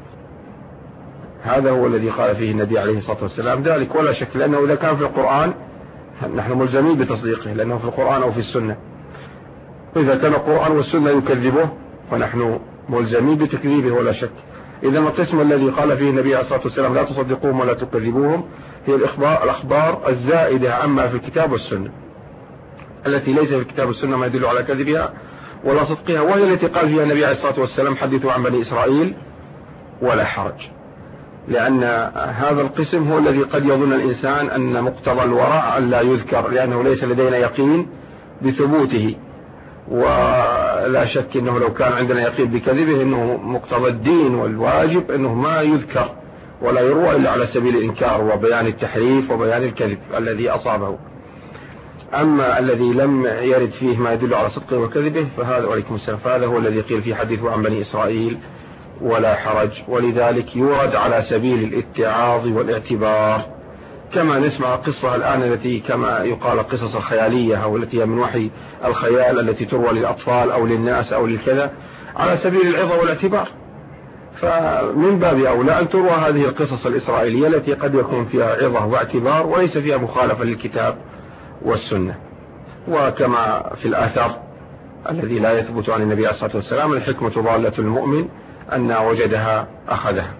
هذا هو الذي قال فيه النبي عليه الصلاة والسلام ذلك، ولا شك، لأنه إذا كان في القرآن نحن ملزمين بتصديقه، لأنه في القرآن أو في السنة. وإذا كان القرآن والسنة يكذبه فنحن ملزمين بتكذيبه ولا شك. إذا القسم الذي قال فيه النبي عليه الصلاة والسلام لا تصدقوهم ولا تكذبوهم هي الأخبار الزائدة عما في الكتاب والسنة، التي ليس في الكتاب والسنة ما يدل على كذبها ولا صدقها، وهي التي قال فيها النبي عليه الصلاة والسلام: حدثوا عن بني إسرائيل ولا حرج. لأن هذا القسم هو الذي قد يظن الإنسان أن مقتضى الورع أن لا يذكر، لأنه ليس لدينا يقين بثبوته، ولا شك أنه لو كان عندنا يقين بكذبه أنه مقتضى الدين والواجب أنه ما يذكر ولا يروى إلا على سبيل الإنكار وبيان التحريف وبيان الكذب الذي أصابه. أما الذي لم يرد فيه ما يدل على صدقه وكذبه فهذا، وعليكم السلام، فهذا هو الذي قيل فيه حدثوا عن بني إسرائيل ولا حرج. ولذلك يورد على سبيل الاتعاظ والاعتبار، كما نسمع القصة الآن التي كما يقال القصص الخيالية أو التي هي من وحي الخيال التي تروى للأطفال أو للناس أو للكذا، على سبيل العظة والاعتبار. فمن باب أولى أن تروى هذه القصص الإسرائيلية التي قد يكون فيها عظة واعتبار وليس فيها مخالفة للكتاب والسنة. وكما في الآثار الذي لا يثبت عن النبي عليه الصلاة والسلام: الحكمة ضالة المؤمن أن وجدها أخذها.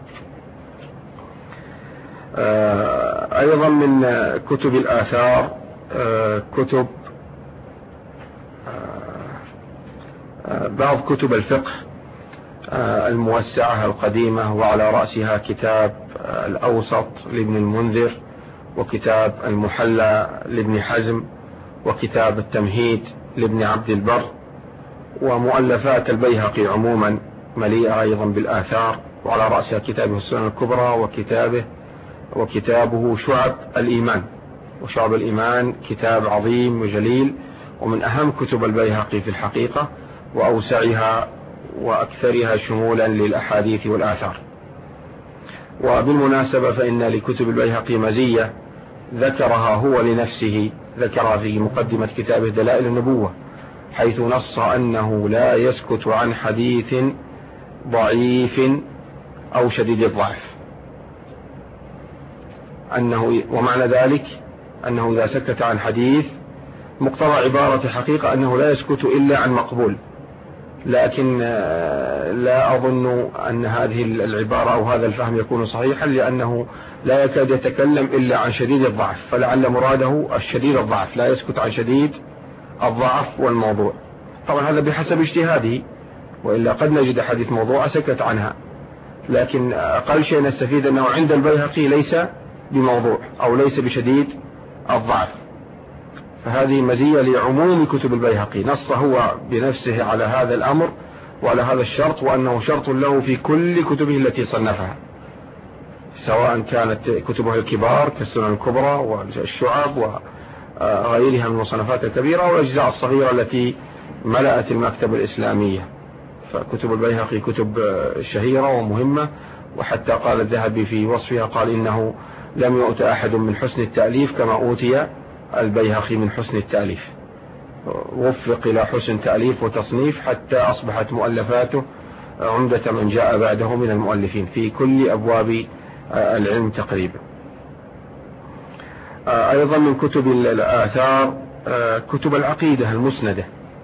أيضا من كتب الآثار كتب بعض كتب الفقه الموسعة القديمة، وعلى رأسها كتاب الأوسط لابن المنذر، وكتاب المحلى لابن حزم، وكتاب التمهيد لابن عبد البر، ومؤلفات البيهقي عموما مليئة أيضا بالآثار، وعلى رأسها كتابه السنن الكبرى وكتابه شعب الإيمان. وشعب الإيمان كتاب عظيم وجليل، ومن أهم كتب البيهقي في الحقيقة، وأوسعها وأكثرها شمولا للأحاديث والآثار. وبالمناسبة فإن لكتب البيهقي مزية ذكرها هو لنفسه، ذكرها في مقدمة كتابه دلائل النبوة، حيث نص أنه لا يسكت عن حديث ضعيف أو شديد الضعف، ومعنى ذلك أنه إذا سكت عن حديث مقتضى عبارة حقيقة أنه لا يسكت إلا عن مقبول، لكن لا أظن أن هذه العبارة أو هذا الفهم يكون صحيحا، لأنه لا يكاد يتكلم إلا عن شديد الضعف، فلعل مراده الشديد الضعف، لا يسكت عن شديد الضعف والموضوع. طبعا هذا بحسب اجتهاده، وإلا قد نجد حديث موضوع سكت عنها، لكن أقل شيء نستفيد أنه عند البيهقي ليس بموضوع أو ليس بشديد الضعف. فهذه مزية لعموم كتب البيهقي، نص هو بنفسه على هذا الأمر وعلى هذا الشرط، وأنه شرط له في كل كتبه التي صنفها، سواء كانت كتبه الكبار كالسنن الكبرى والشعب وغيرها من المصنفات الكبيرة، والأجزاء الصغيرة التي ملأت المكتبة الإسلامية. فكتب البيهقي كتب شهيرة ومهمة، وحتى قال الذهبي في وصفها قال إنه لم يؤت أحد من حسن التأليف كما أوتي البيهقي من حسن التأليف، وفق إلى حسن تأليف وتصنيف حتى أصبحت مؤلفاته عمدة من جاء بعده من المؤلفين في كل أبواب العلم تقريبا. أيضا من كتب الآثار كتب العقيدة المسندة،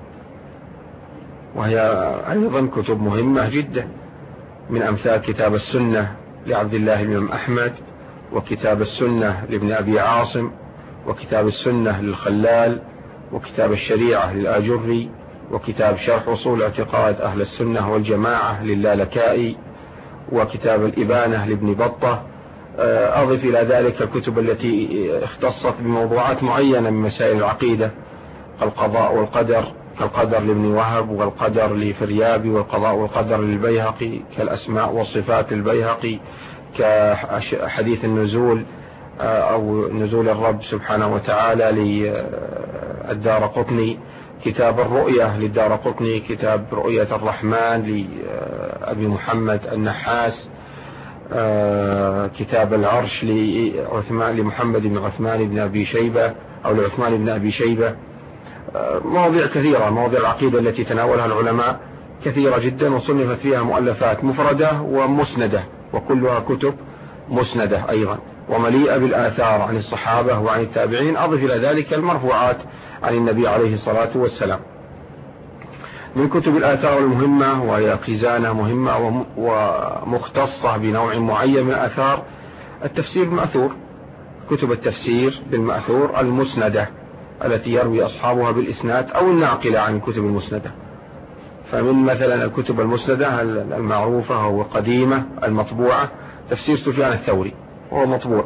وهي أيضا كتب مهمة جدا، من أمثال كتاب السنة لعبد الله بن أحمد، وكتاب السنة لابن أبي عاصم، وكتاب السنة للخلال، وكتاب الشريعة للآجري، وكتاب شرح أصول اعتقاد أهل السنة والجماعة للالكائي، وكتاب الإبانة لابن بطة. أضف إلى ذلك الكتب التي اختصت بموضوعات معينة من مسائل العقيدة كالقضاء والقدر، كالقدر لابن وهب، والقدر لفريابي، والقضاء والقدر للبيهقي، كالأسماء والصفات للبيهقي، كحديث النزول أو نزول الرب سبحانه وتعالى للدارقطني، كتاب الرؤية للدارقطني، كتاب رؤية الرحمن لأبي محمد النحاس، كتاب العرش لمحمد بن عثمان بن أبي شيبة أو لعثمان بن أبي شيبة. مواضيع كثيرة، مواضيع العقيدة التي تناولها العلماء كثيرة جدا، وصنفت فيها مؤلفات مفردة ومسندة، وكلها كتب مسندة أيضا، ومليئة بالآثار عن الصحابة وعن التابعين، أضف إلى ذلك المرفوعات عن النبي عليه الصلاة والسلام. من كتب الآثار المهمة، وهي خزانة مهمة ومختصة بنوع معين من الآثار، التفسير بالمأثور، كتب التفسير بالمأثور المسندة التي يروي أصحابها بالإسناد أو الناقلة عن الكتب المسندة. فمن مثلا الكتب المسندة المعروفة والقديمة المطبوعة تفسير سفيان الثوري وهو مطبوع،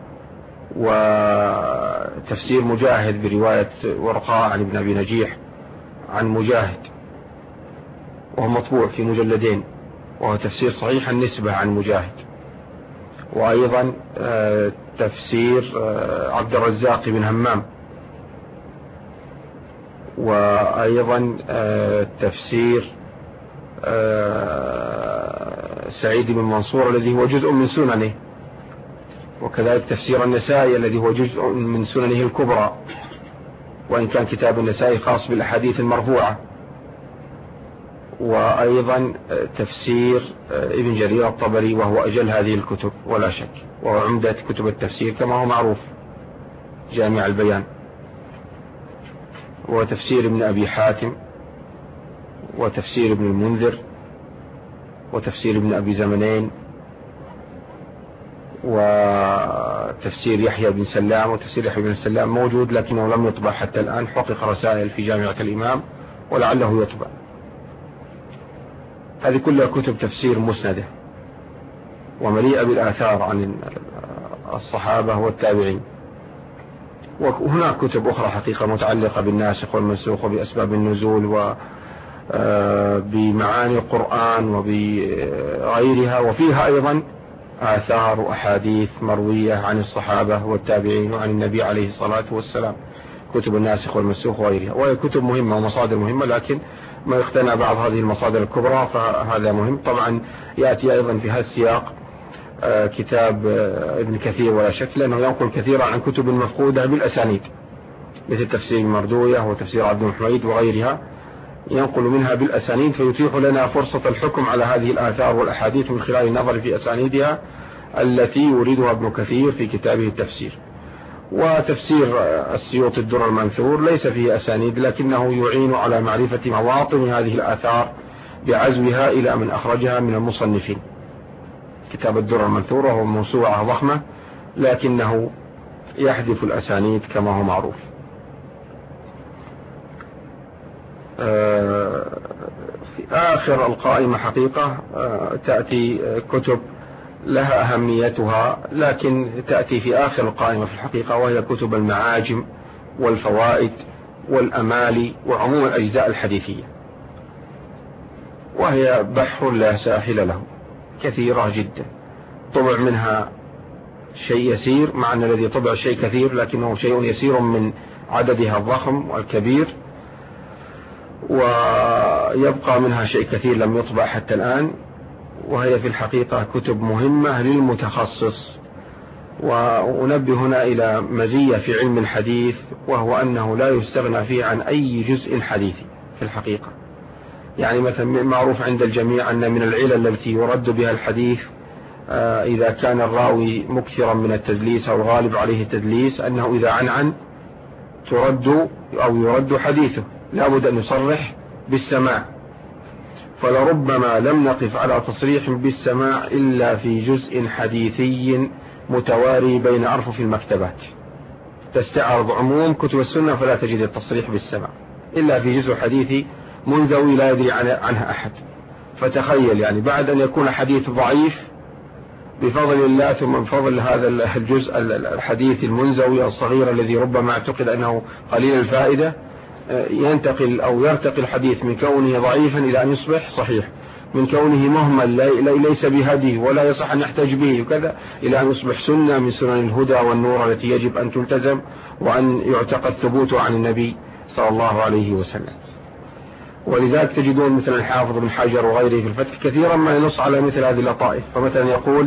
وتفسير مجاهد برواية ورقاء عن ابن أبي نجيح عن مجاهد وهو مطبوع في مجلدين، وهو تفسير صحيح النسبة عن مجاهد. وأيضا تفسير عبد الرزاق بن همام، وأيضا تفسير سعيد بن منصور الذي هو جزء من سننه، وكذلك تفسير النسائي الذي هو جزء من سننه الكبرى، وإن كان كتاب النسائي خاص بالأحاديث المرفوعة. وأيضا تفسير ابن جرير الطبري وهو أجل هذه الكتب ولا شك، وهو عمدة كتب التفسير كما هو معروف، جامع البيان. وتفسير ابن أبي حاتم، وتفسير ابن المنذر، وتفسير ابن أبي زمنين، وتفسير يحيى بن سلام. وتفسير يحيى بن سلام موجود لكنه لم يطبع حتى الآن، حقق رسائل في جامعة الإمام ولعله يطبع. هذه كلها كتب تفسير مسندة ومليئة بالآثار عن الصحابة والتابعين. وهناك كتب أخرى حقيقة متعلقة بالناسخ والمنسوخ وبأسباب النزول وبمعاني القرآن وبغيرها، وفيها أيضا آثار وأحاديث مروية عن الصحابة والتابعين وعن النبي عليه الصلاة والسلام، كتب الناسخ والمنسوخ وغيرها. وهي كتب مهمة ومصادر مهمة، لكن ما يقتنى بعض هذه المصادر الكبرى فهذا مهم. طبعا يأتي أيضا في هذا السياق كتاب ابن كثير ولا شك، لأنه ينقل كثيرا عن كتب مفقودة بالأسانيد، مثل تفسير المردوية وتفسير عبد الحميد وغيرها، ينقل منها بالأسانيد، فيتيح لنا فرصة الحكم على هذه الآثار والأحاديث من خلال النظر في أسانيدها التي يريدها ابن كثير في كتابه التفسير. وتفسير السيوطي الدر المنثور ليس فيه أسانيد، لكنه يعين على معرفة مواطن هذه الآثار بعزوها إلى من أخرجها من المصنفين. كتاب الدر المنثور وهو موسوعة ضخمة، لكنه يحذف الأسانيد كما هو معروف. في آخر القائمة حقيقة تأتي كتب لها أهميتها، لكن تأتي في آخر القائمة في الحقيقة، وهي كتب المعاجم والفوائد والأمالي وعموم الأجزاء الحديثية، وهي بحر لا ساحل له، كثيرة جدا، طبع منها شيء يسير، مع أن الذي طبع شيء كثير لكنه شيء يسير من عددها الضخم والكبير، ويبقى منها شيء كثير لم يطبع حتى الآن. وهي في الحقيقة كتب مهمة للمتخصص. وأنبه هنا إلى مزية في علم الحديث، وهو أنه لا يستغنى فيه عن أي جزء حديثي في الحقيقة. يعني مثلا معروف عند الجميع أن من العلل التي يرد بها الحديث إذا كان الراوي مكثرا من التدليس أو غالب عليه التدليس، أنه إذا عنعن ترد أو يرد حديثه، لا بد أن يصرح بالسماع. فلربما لم نقف على تصريح بالسماع إلا في جزء حديثي متواري بين أرفف المكتبات، تستعرض عموم كتب السنة فلا تجد التصريح بالسماع إلا في جزء حديثي منزوي لا يدري عنها أحد. فتخيل يعني بعد أن يكون حديث ضعيف بفضل الله، ثم من فضل هذا الجزء الحديث المنزوي الصغير الذي ربما اعتقد أنه قليل الفائدة، ينتقل أو يرتقي الحديث من كونه ضعيفا إلى أن يصبح صحيح، من كونه مهمل ليس بهدي ولا يصح أن يحتج به وكذا، إلى أن يصبح سنة من سنن الهدى والنور التي يجب أن تلتزم وأن يعتقد ثبوته عن النبي صلى الله عليه وسلم. ولذلك تجدون مثل الحافظ بن حجر وغيره في الفتح كثيرا ما ينص على مثل هذه اللطائف. فمثلا يقول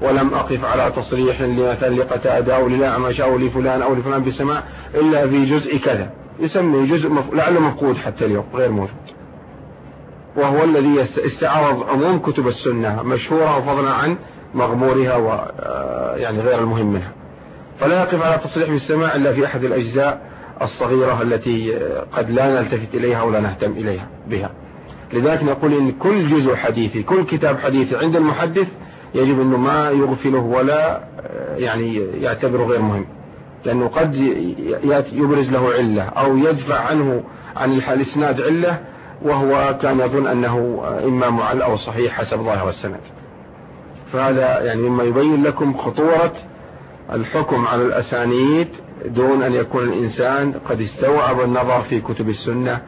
ولم أقف على تصريح مثلا لقتادة أو للأعمش أو لفلان أو لفلان بسماع إلا في جزء كذا، يسمي جزء لعله مفقود حتى اليوم غير موجود، وهو الذي استعرض عموم كتب السنة مشهورة وفضلا عن مغمورها ويعني غير المهم منها. فلا يقف على تصريح بالسماع إلا في أحد الأجزاء الصغيرة التي قد لا نلتفت إليها ولا نهتم إليها بها. لذلك نقول إن كل جزء حديثي، كل كتاب حديثي عند المحدث يجب أنه ما يغفله ولا يعني يعتبره غير مهم، لأنه قد يبرز له علة أو يدفع عنه عن الإسناد علة وهو كان يظن أنه إما معل أو صحيح حسب ظاهر السند. فهذا يعني مما يبين لكم خطورة الحكم على الأسانيد دون أن يكون الإنسان قد استوعب النظر في كتب السنة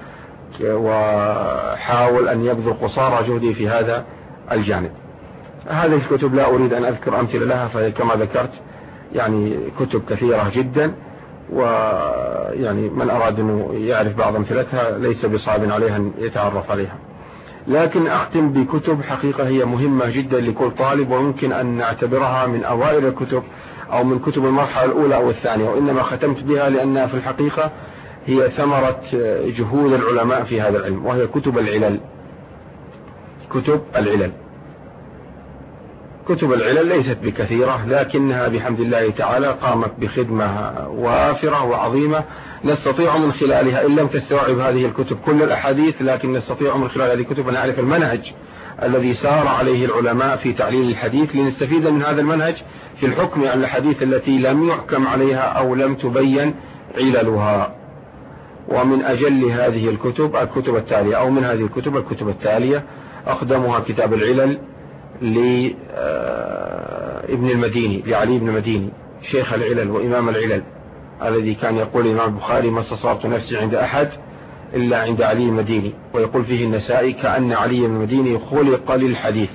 وحاول أن يبذل قصارى جهده في هذا الجانب. هذه الكتب لا أريد أن أذكر أمثلة لها، فهي كما ذكرت يعني كتب كثيرة جدا، ويعني من أراد أنه يعرف بعض أمثلتها ليس بصعب عليها أن يتعرف عليها. لكن أختم بكتب حقيقة هي مهمة جدا لكل طالب، ويمكن أن نعتبرها من أوائل الكتب أو من كتب المرحلة الأولى أو الثانية، وإنما ختمت بها لأنها في الحقيقة هي ثمرة جهود العلماء في هذا العلم، وهي كتب العلل. كتب العلل، كتب العلل ليست بكثيرة، لكنها بحمد الله تعالى قامت بخدمة وافرة وعظيمة نستطيع من خلالها، إن لم تستوعب هذه الكتب كل الأحاديث، لكن نستطيع من خلال هذه الكتب أن نعرف المنهج الذي سار عليه العلماء في تعليل الحديث، لنستفيد من هذا المنهج في الحكم على الحديث التي لم يحكم عليها أو لم تبين عللها. ومن أجل هذه الكتب التالية، أو من هذه الكتب التالية أقدمها كتاب العلل لابن المديني، لعلي بن المديني شيخ العلل وإمام العلل، الذي كان يقول الإمام البخاري ما استصغرت نفسي عند أحد إلا عند علي المديني، ويقول فيه النسائي كأن علي بن المديني خلق للحديث،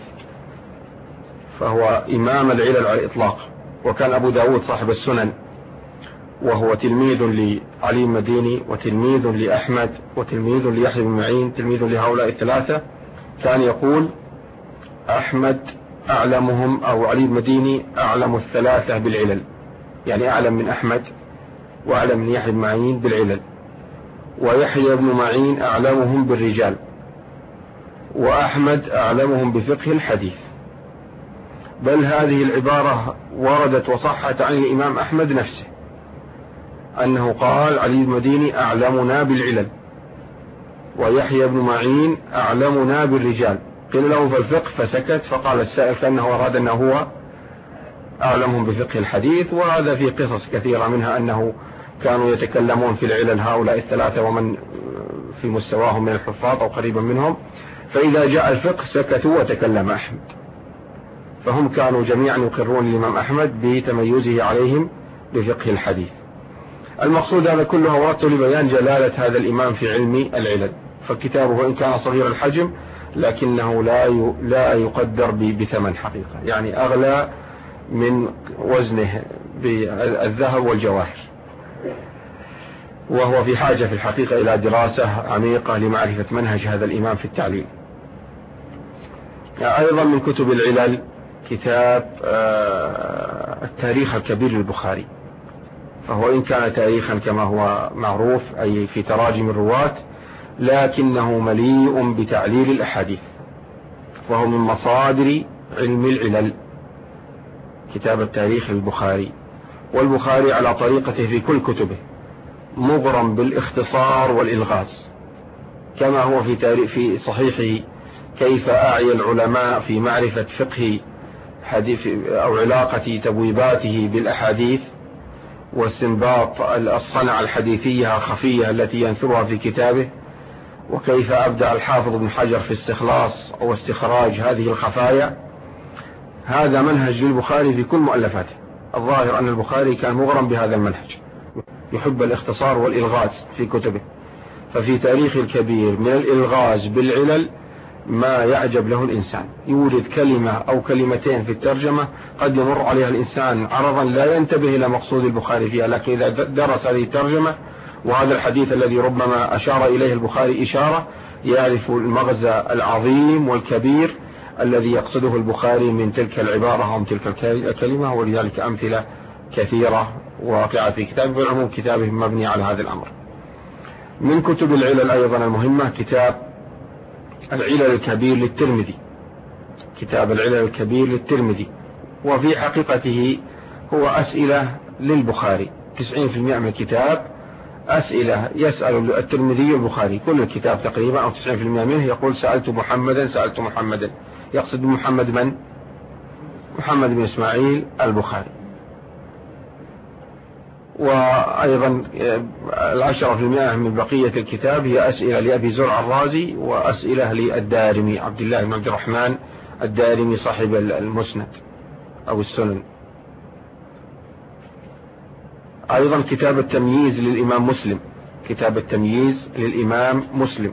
فهو إمام العلل على الإطلاق. وكان أبو داود صاحب السنن وهو تلميذ لعلي المديني وتلميذ لأحمد وتلميذ ليحيى بن معين، تلميذ لهؤلاء الثلاثة. كان يقول أحمد أعلمهم، أو علي المديني أعلم الثلاثة بالعلل، يعني أعلم من أحمد وأعلم من يحيى بن معين بالعلل، ويحيى بن معين أعلمهم بالرجال، وأحمد أعلمهم بفقه الحديث. بل هذه العبارة وردت وصحت عن الإمام أحمد نفسه أنه قال علي المديني أعلمنا بالعلل، ويحيى بن معين أعلمنا بالرجال. قيل له فالفقه فسكت، فقال السائل كأنه أراد أنه هو أعلمهم بفقه الحديث. وهذا في قصص كثيرة، منها أنه كانوا يتكلمون في العلل هؤلاء الثلاثة ومن في مستواهم من الحفاظ أو قريبا منهم، فإذا جاء الفقه سكتوا وتكلم أحمد، فهم كانوا جميعا يقرون الإمام أحمد بتميزه عليهم بفقه الحديث. المقصود هذا كله وردته لبيان جلالة هذا الإمام في علم العلل، فكتابه إن كان صغير الحجم لكنه لا يقدر بثمن حقيقة، يعني أغلى من وزنه بالذهب والجواهر، وهو في حاجة في الحقيقة إلى دراسة عميقة لمعرفة منهج هذا الإمام في التعليل. أيضا من كتب العلل كتاب التاريخ الكبير للبخاري، فهو إن كان تاريخا كما هو معروف أي في تراجم الرواة، لكنه مليء بتعليل الأحاديث، وهو من مصادر علم العلل كتاب التاريخ للبخاري. والبخاري على طريقته في كل كتبه مغرم بالاختصار والإلغاز، كما هو في صحيحه كيف أعي العلماء في معرفة فقه حديث أو علاقة تبويباته بالأحاديث واستنباط الصنعة الحديثية الخفية التي ينثرها في كتابه، وكيف أبدع الحافظ ابن حجر في استخلاص أو استخراج هذه الخفايا. هذا منهج للبخاري في كل مؤلفاته. الظاهر أن البخاري كان مغرم بهذا المنهج، يحب الاختصار والإلغاز في كتبه، ففي تاريخ الكبير من الإلغاز بالعلل ما يعجب له الإنسان. يوجد كلمة أو كلمتين في الترجمة قد يمر عليها الإنسان عرضا لا ينتبه إلى مقصود البخاري فيها، لكن إذا درس هذه الترجمة وهذا الحديث الذي ربما أشار إليه البخاري إشارة، يعرف المغزى العظيم والكبير الذي يقصده البخاري من تلك العبارة أو من تلك الكلمة، ولذلك أمثلة كثيرة واقعة في كتابه، بالعموم كتابه مبني على هذا الأمر. من كتب العلل أيضا المهمة كتاب العلل الكبير للترمذي، كتاب العلل الكبير للترمذي، وفي حقيقته هو أسئلة للبخاري، 90% من الكتاب أسئلة يسأل الترمذي البخاري، كل الكتاب تقريبا أو 90% منه يقول سألت محمدا، يقصد محمد من؟ محمد بن إسماعيل البخاري. وأيضا 10% من بقية الكتاب هي أسئلة لأبي زرع الرازي وأسئلة للدارمي عبد الله بن عبد الرحمن الدارمي صاحب المسند أو السنن. أيضا كتاب التمييز للإمام مسلم، كتاب التمييز للإمام مسلم.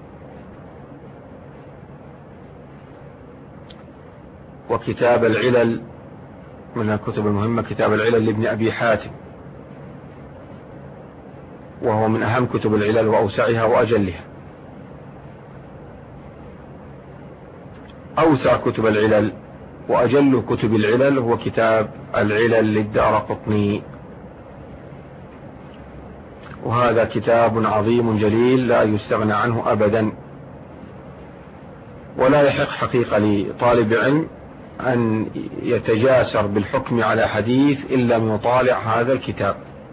وكتاب العلل من الكتب المهمة كتاب العلل لابن أبي حاتم، وهو من أهم كتب العلل وأوسعها وأجلها. أوسع كتب العلل وأجل كتب العلل هو كتاب العلل للدارقطني، وهذا كتاب عظيم جليل لا يستغنى عنه أبدا، ولا يحق حقيقة لطالب علم أن يتجاسر بالحكم على حديث إن لم يطالع هذا الكتاب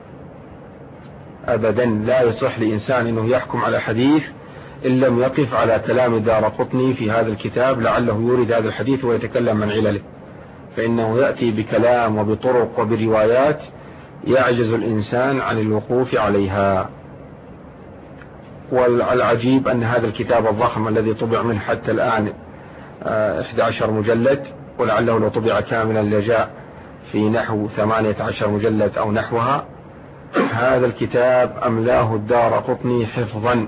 أبدا. لا يصح لإنسان أنه يحكم على حديث إن لم يقف على كلام الدارقطني في هذا الكتاب لعله يورد هذا الحديث ويتكلم عن علله، فإنه يأتي بكلام وبطرق وبروايات يعجز الإنسان عن الوقوف عليها. والعجيب أن هذا الكتاب الضخم الذي طبع منه حتى الآن 11 مجلد، ولعله لو طبع كاملا لجاء في نحو 18 مجلد أو نحوها، هذا الكتاب أملاه الدارقطني حفظا.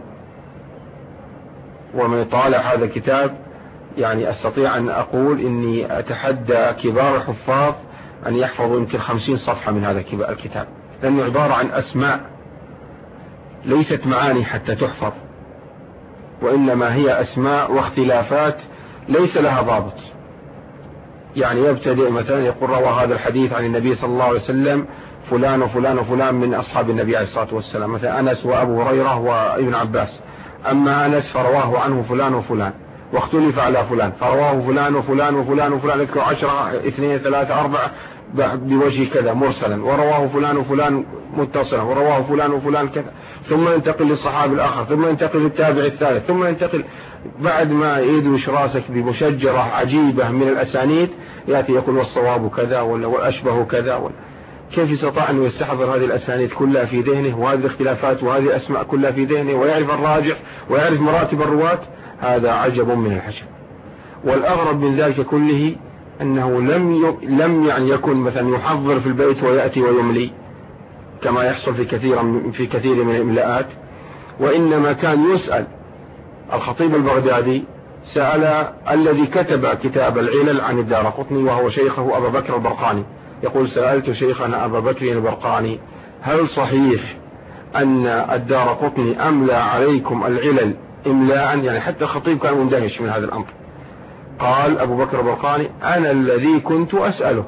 ومن يطالع هذا الكتاب يعني أستطيع أن أقول إني أتحدى كبار الحفاظ أن يحفظوا يمكن 50 صفحة من هذا الكتاب، لأنه عبارة عن أسماء ليست معاني حتى تحفظ، وإنما هي أسماء واختلافات ليس لها ضابط. يعني يبتدئ مثلا يقول روى هذا الحديث عن النبي صلى الله عليه وسلم فلان وفلان وفلان من أصحاب النبي عليه الصلاة والسلام، مثلا أنس وأبو هريرة وابن عباس، أما أنس فرواه عنه فلان وفلان واختلف على فلان فرواه فلان وفلان وفلان وفلان، ذكروا 10 2 3 4 بوجه كذا مرسلا، ورواه فلان وفلان متصلا، ورواه فلان وفلان كذا، ثم ينتقل للصحابي الآخر، ثم ينتقل للتابع الثالث، ثم ينتقل بعد ما يدوش راسك بمشجرة عجيبة من الأسانيد يأتي يقول والصواب كذا والأشبه كذا كيف استطاع أن يستحضر هذه الأسانيد كلها في ذهنه وهذه الاختلافات وهذه الأسماء كلها في ذهنه ويعرف الراجح ويعرف مراتب الرواة؟ هذا عجب من العجب. والأغرب من ذلك كله أنه لم يعني يكن مثلا يحضر في البيت ويأتي ويملي كما يحصل في كثير من الإملاءات، وإنما كان يسأل. الخطيب البغدادي سأل الذي كتب كتاب العلل عن الدارقطني وهو شيخه أبا بكر البرقاني، يقول سألت شيخنا أبا بكر البرقاني هل صحيح أن الدارقطني أملى عليكم العلل إملاء؟ يعني حتى الخطيب كان مندهش من هذا الأمر. قال أبو بكر البرقاني أنا الذي كنت أسأله،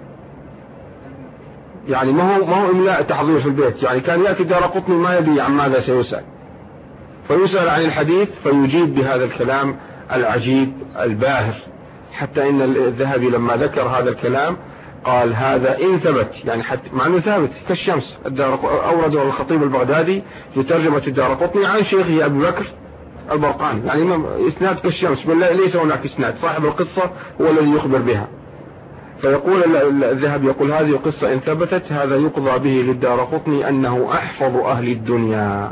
يعني ما هو إملاء تحضير في البيت، يعني كان يأتي الدارقطني ما يدري عن ماذا سيسأل، فيسأل عن الحديث فيجيب بهذا الكلام العجيب الباهر، حتى إن الذهبي لما ذكر هذا الكلام قال هذا إن ثبت، يعني حتى مع أنه ثابت كالشمس. أورده الخطيب البغدادي في ترجمة الدارقطني عن شيخه أبو بكر البرقاني، يعني إسناد كالشمس، بل ليس هناك إسناد، صاحب القصة هو الذي يخبر بها. فيقول الذهبي يقول هذه القصة إن ثبتت هذا يقضى به للدارقطني أنه أحفظ أهل الدنيا.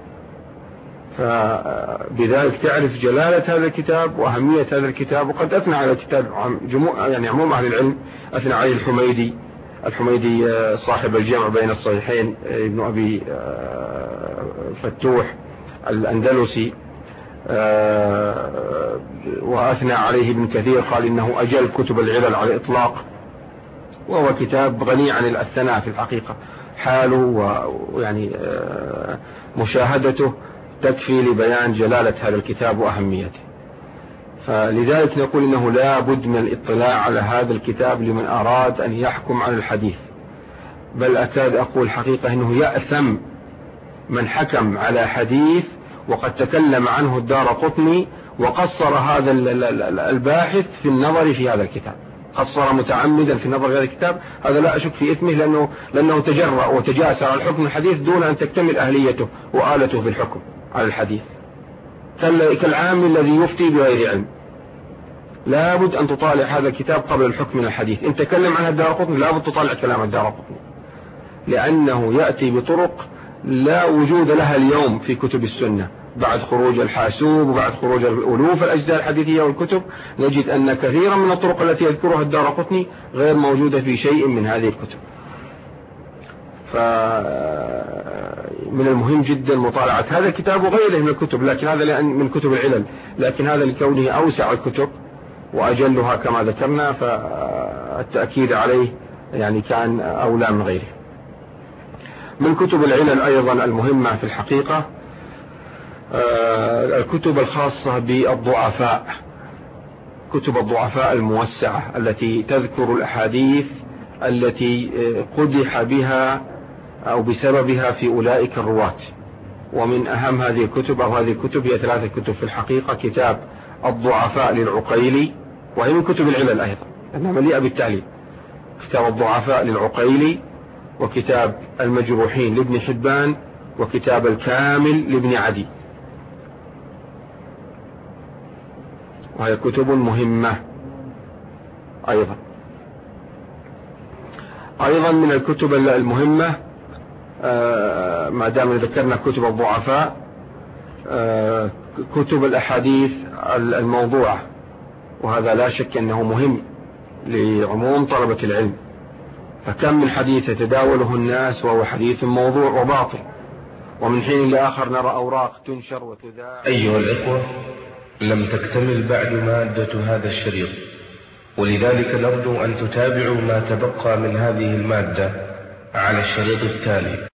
فبذلك تعرف جلالة هذا الكتاب وأهمية هذا الكتاب. وقد أثنى على الكتاب يعني عموم أهل العلم، أثنى عليه الحميدي صاحب الجمع بين الصحيحين ابن أبي فتوح الأندلسي، وأثنى عليه ابن كثير قال إنه أجل كتب العلل على الإطلاق، وهو كتاب غني عن الثناء في الحقيقة. حاله ويعني مشاهدته تكفي لبيان جلالة هذا الكتاب وأهميته. فلذلك نقول إنه لا بد من الاطلاع على هذا الكتاب لمن أراد أن يحكم على الحديث. بل أكاد أقول حقيقة أنه يأثم من حكم على حديث وقد تكلم عنه الدارقطني وقصر هذا الباحث في النظر في هذا الكتاب، قصر متعمدا في النظر في هذا الكتاب. هذا لا أشك في إثمه، لأنه تجرأ وتجاسر على الحكم الحديث دون أن تكتمل أهليته وآلته في الحكم على الحديث، كالعام الذي يفتي بغير علم. لا بد أن تطالع هذا الكتاب قبل الحكم من الحديث. إن تكلم عن الدارقطني لا بد تطالع كلام الدارقطني، لأنه يأتي بطرق لا وجود لها اليوم في كتب السنة. بعد خروج الحاسوب وبعد خروج الألوف الأجزاء الحديثية والكتب، نجد أن كثيرا من الطرق التي يذكرها الدارقطني غير موجودة في شيء من هذه الكتب. فمن المهم جدا مطالعة هذا الكتاب وغيره من الكتب، لكن هذا من كتب العلل، لكن هذا لكونه أوسع الكتب وأجلها كما ذكرنا، فالتأكيد عليه يعني كان أولى من غيره. من كتب العلل أيضا المهمة في الحقيقة الكتب الخاصة بالضعفاء، كتب الضعفاء الموسعة التي تذكر الأحاديث التي قدح بها أو بسببها في أولئك الرواة. ومن أهم هذه الكتب أو هذه الكتب هي 3 كتب في الحقيقة: كتاب الضعفاء للعقيلي، وهي من كتب العلل أيضا أنها مليئة بالتعليل، كتاب الضعفاء للعقيلي، وكتاب المجروحين لابن حبان، وكتاب الكامل لابن عدي. وهي كتب مهمة أيضا من الكتب المهمة ما دام ذكرنا كتب الضعفاء كتب الأحاديث الموضوعة، وهذا لا شك أنه مهم لعموم طلبة العلم. فكم من حديث يتداوله الناس وهو حديث موضوع وباطل، ومن حين لآخر نرى أوراق تنشر وتذاع. أيها الإخوة، لم تكتمل بعد مادة هذا الشريط، ولذلك نرجو أن تتابعوا ما تبقى من هذه المادة على الشريط التالي.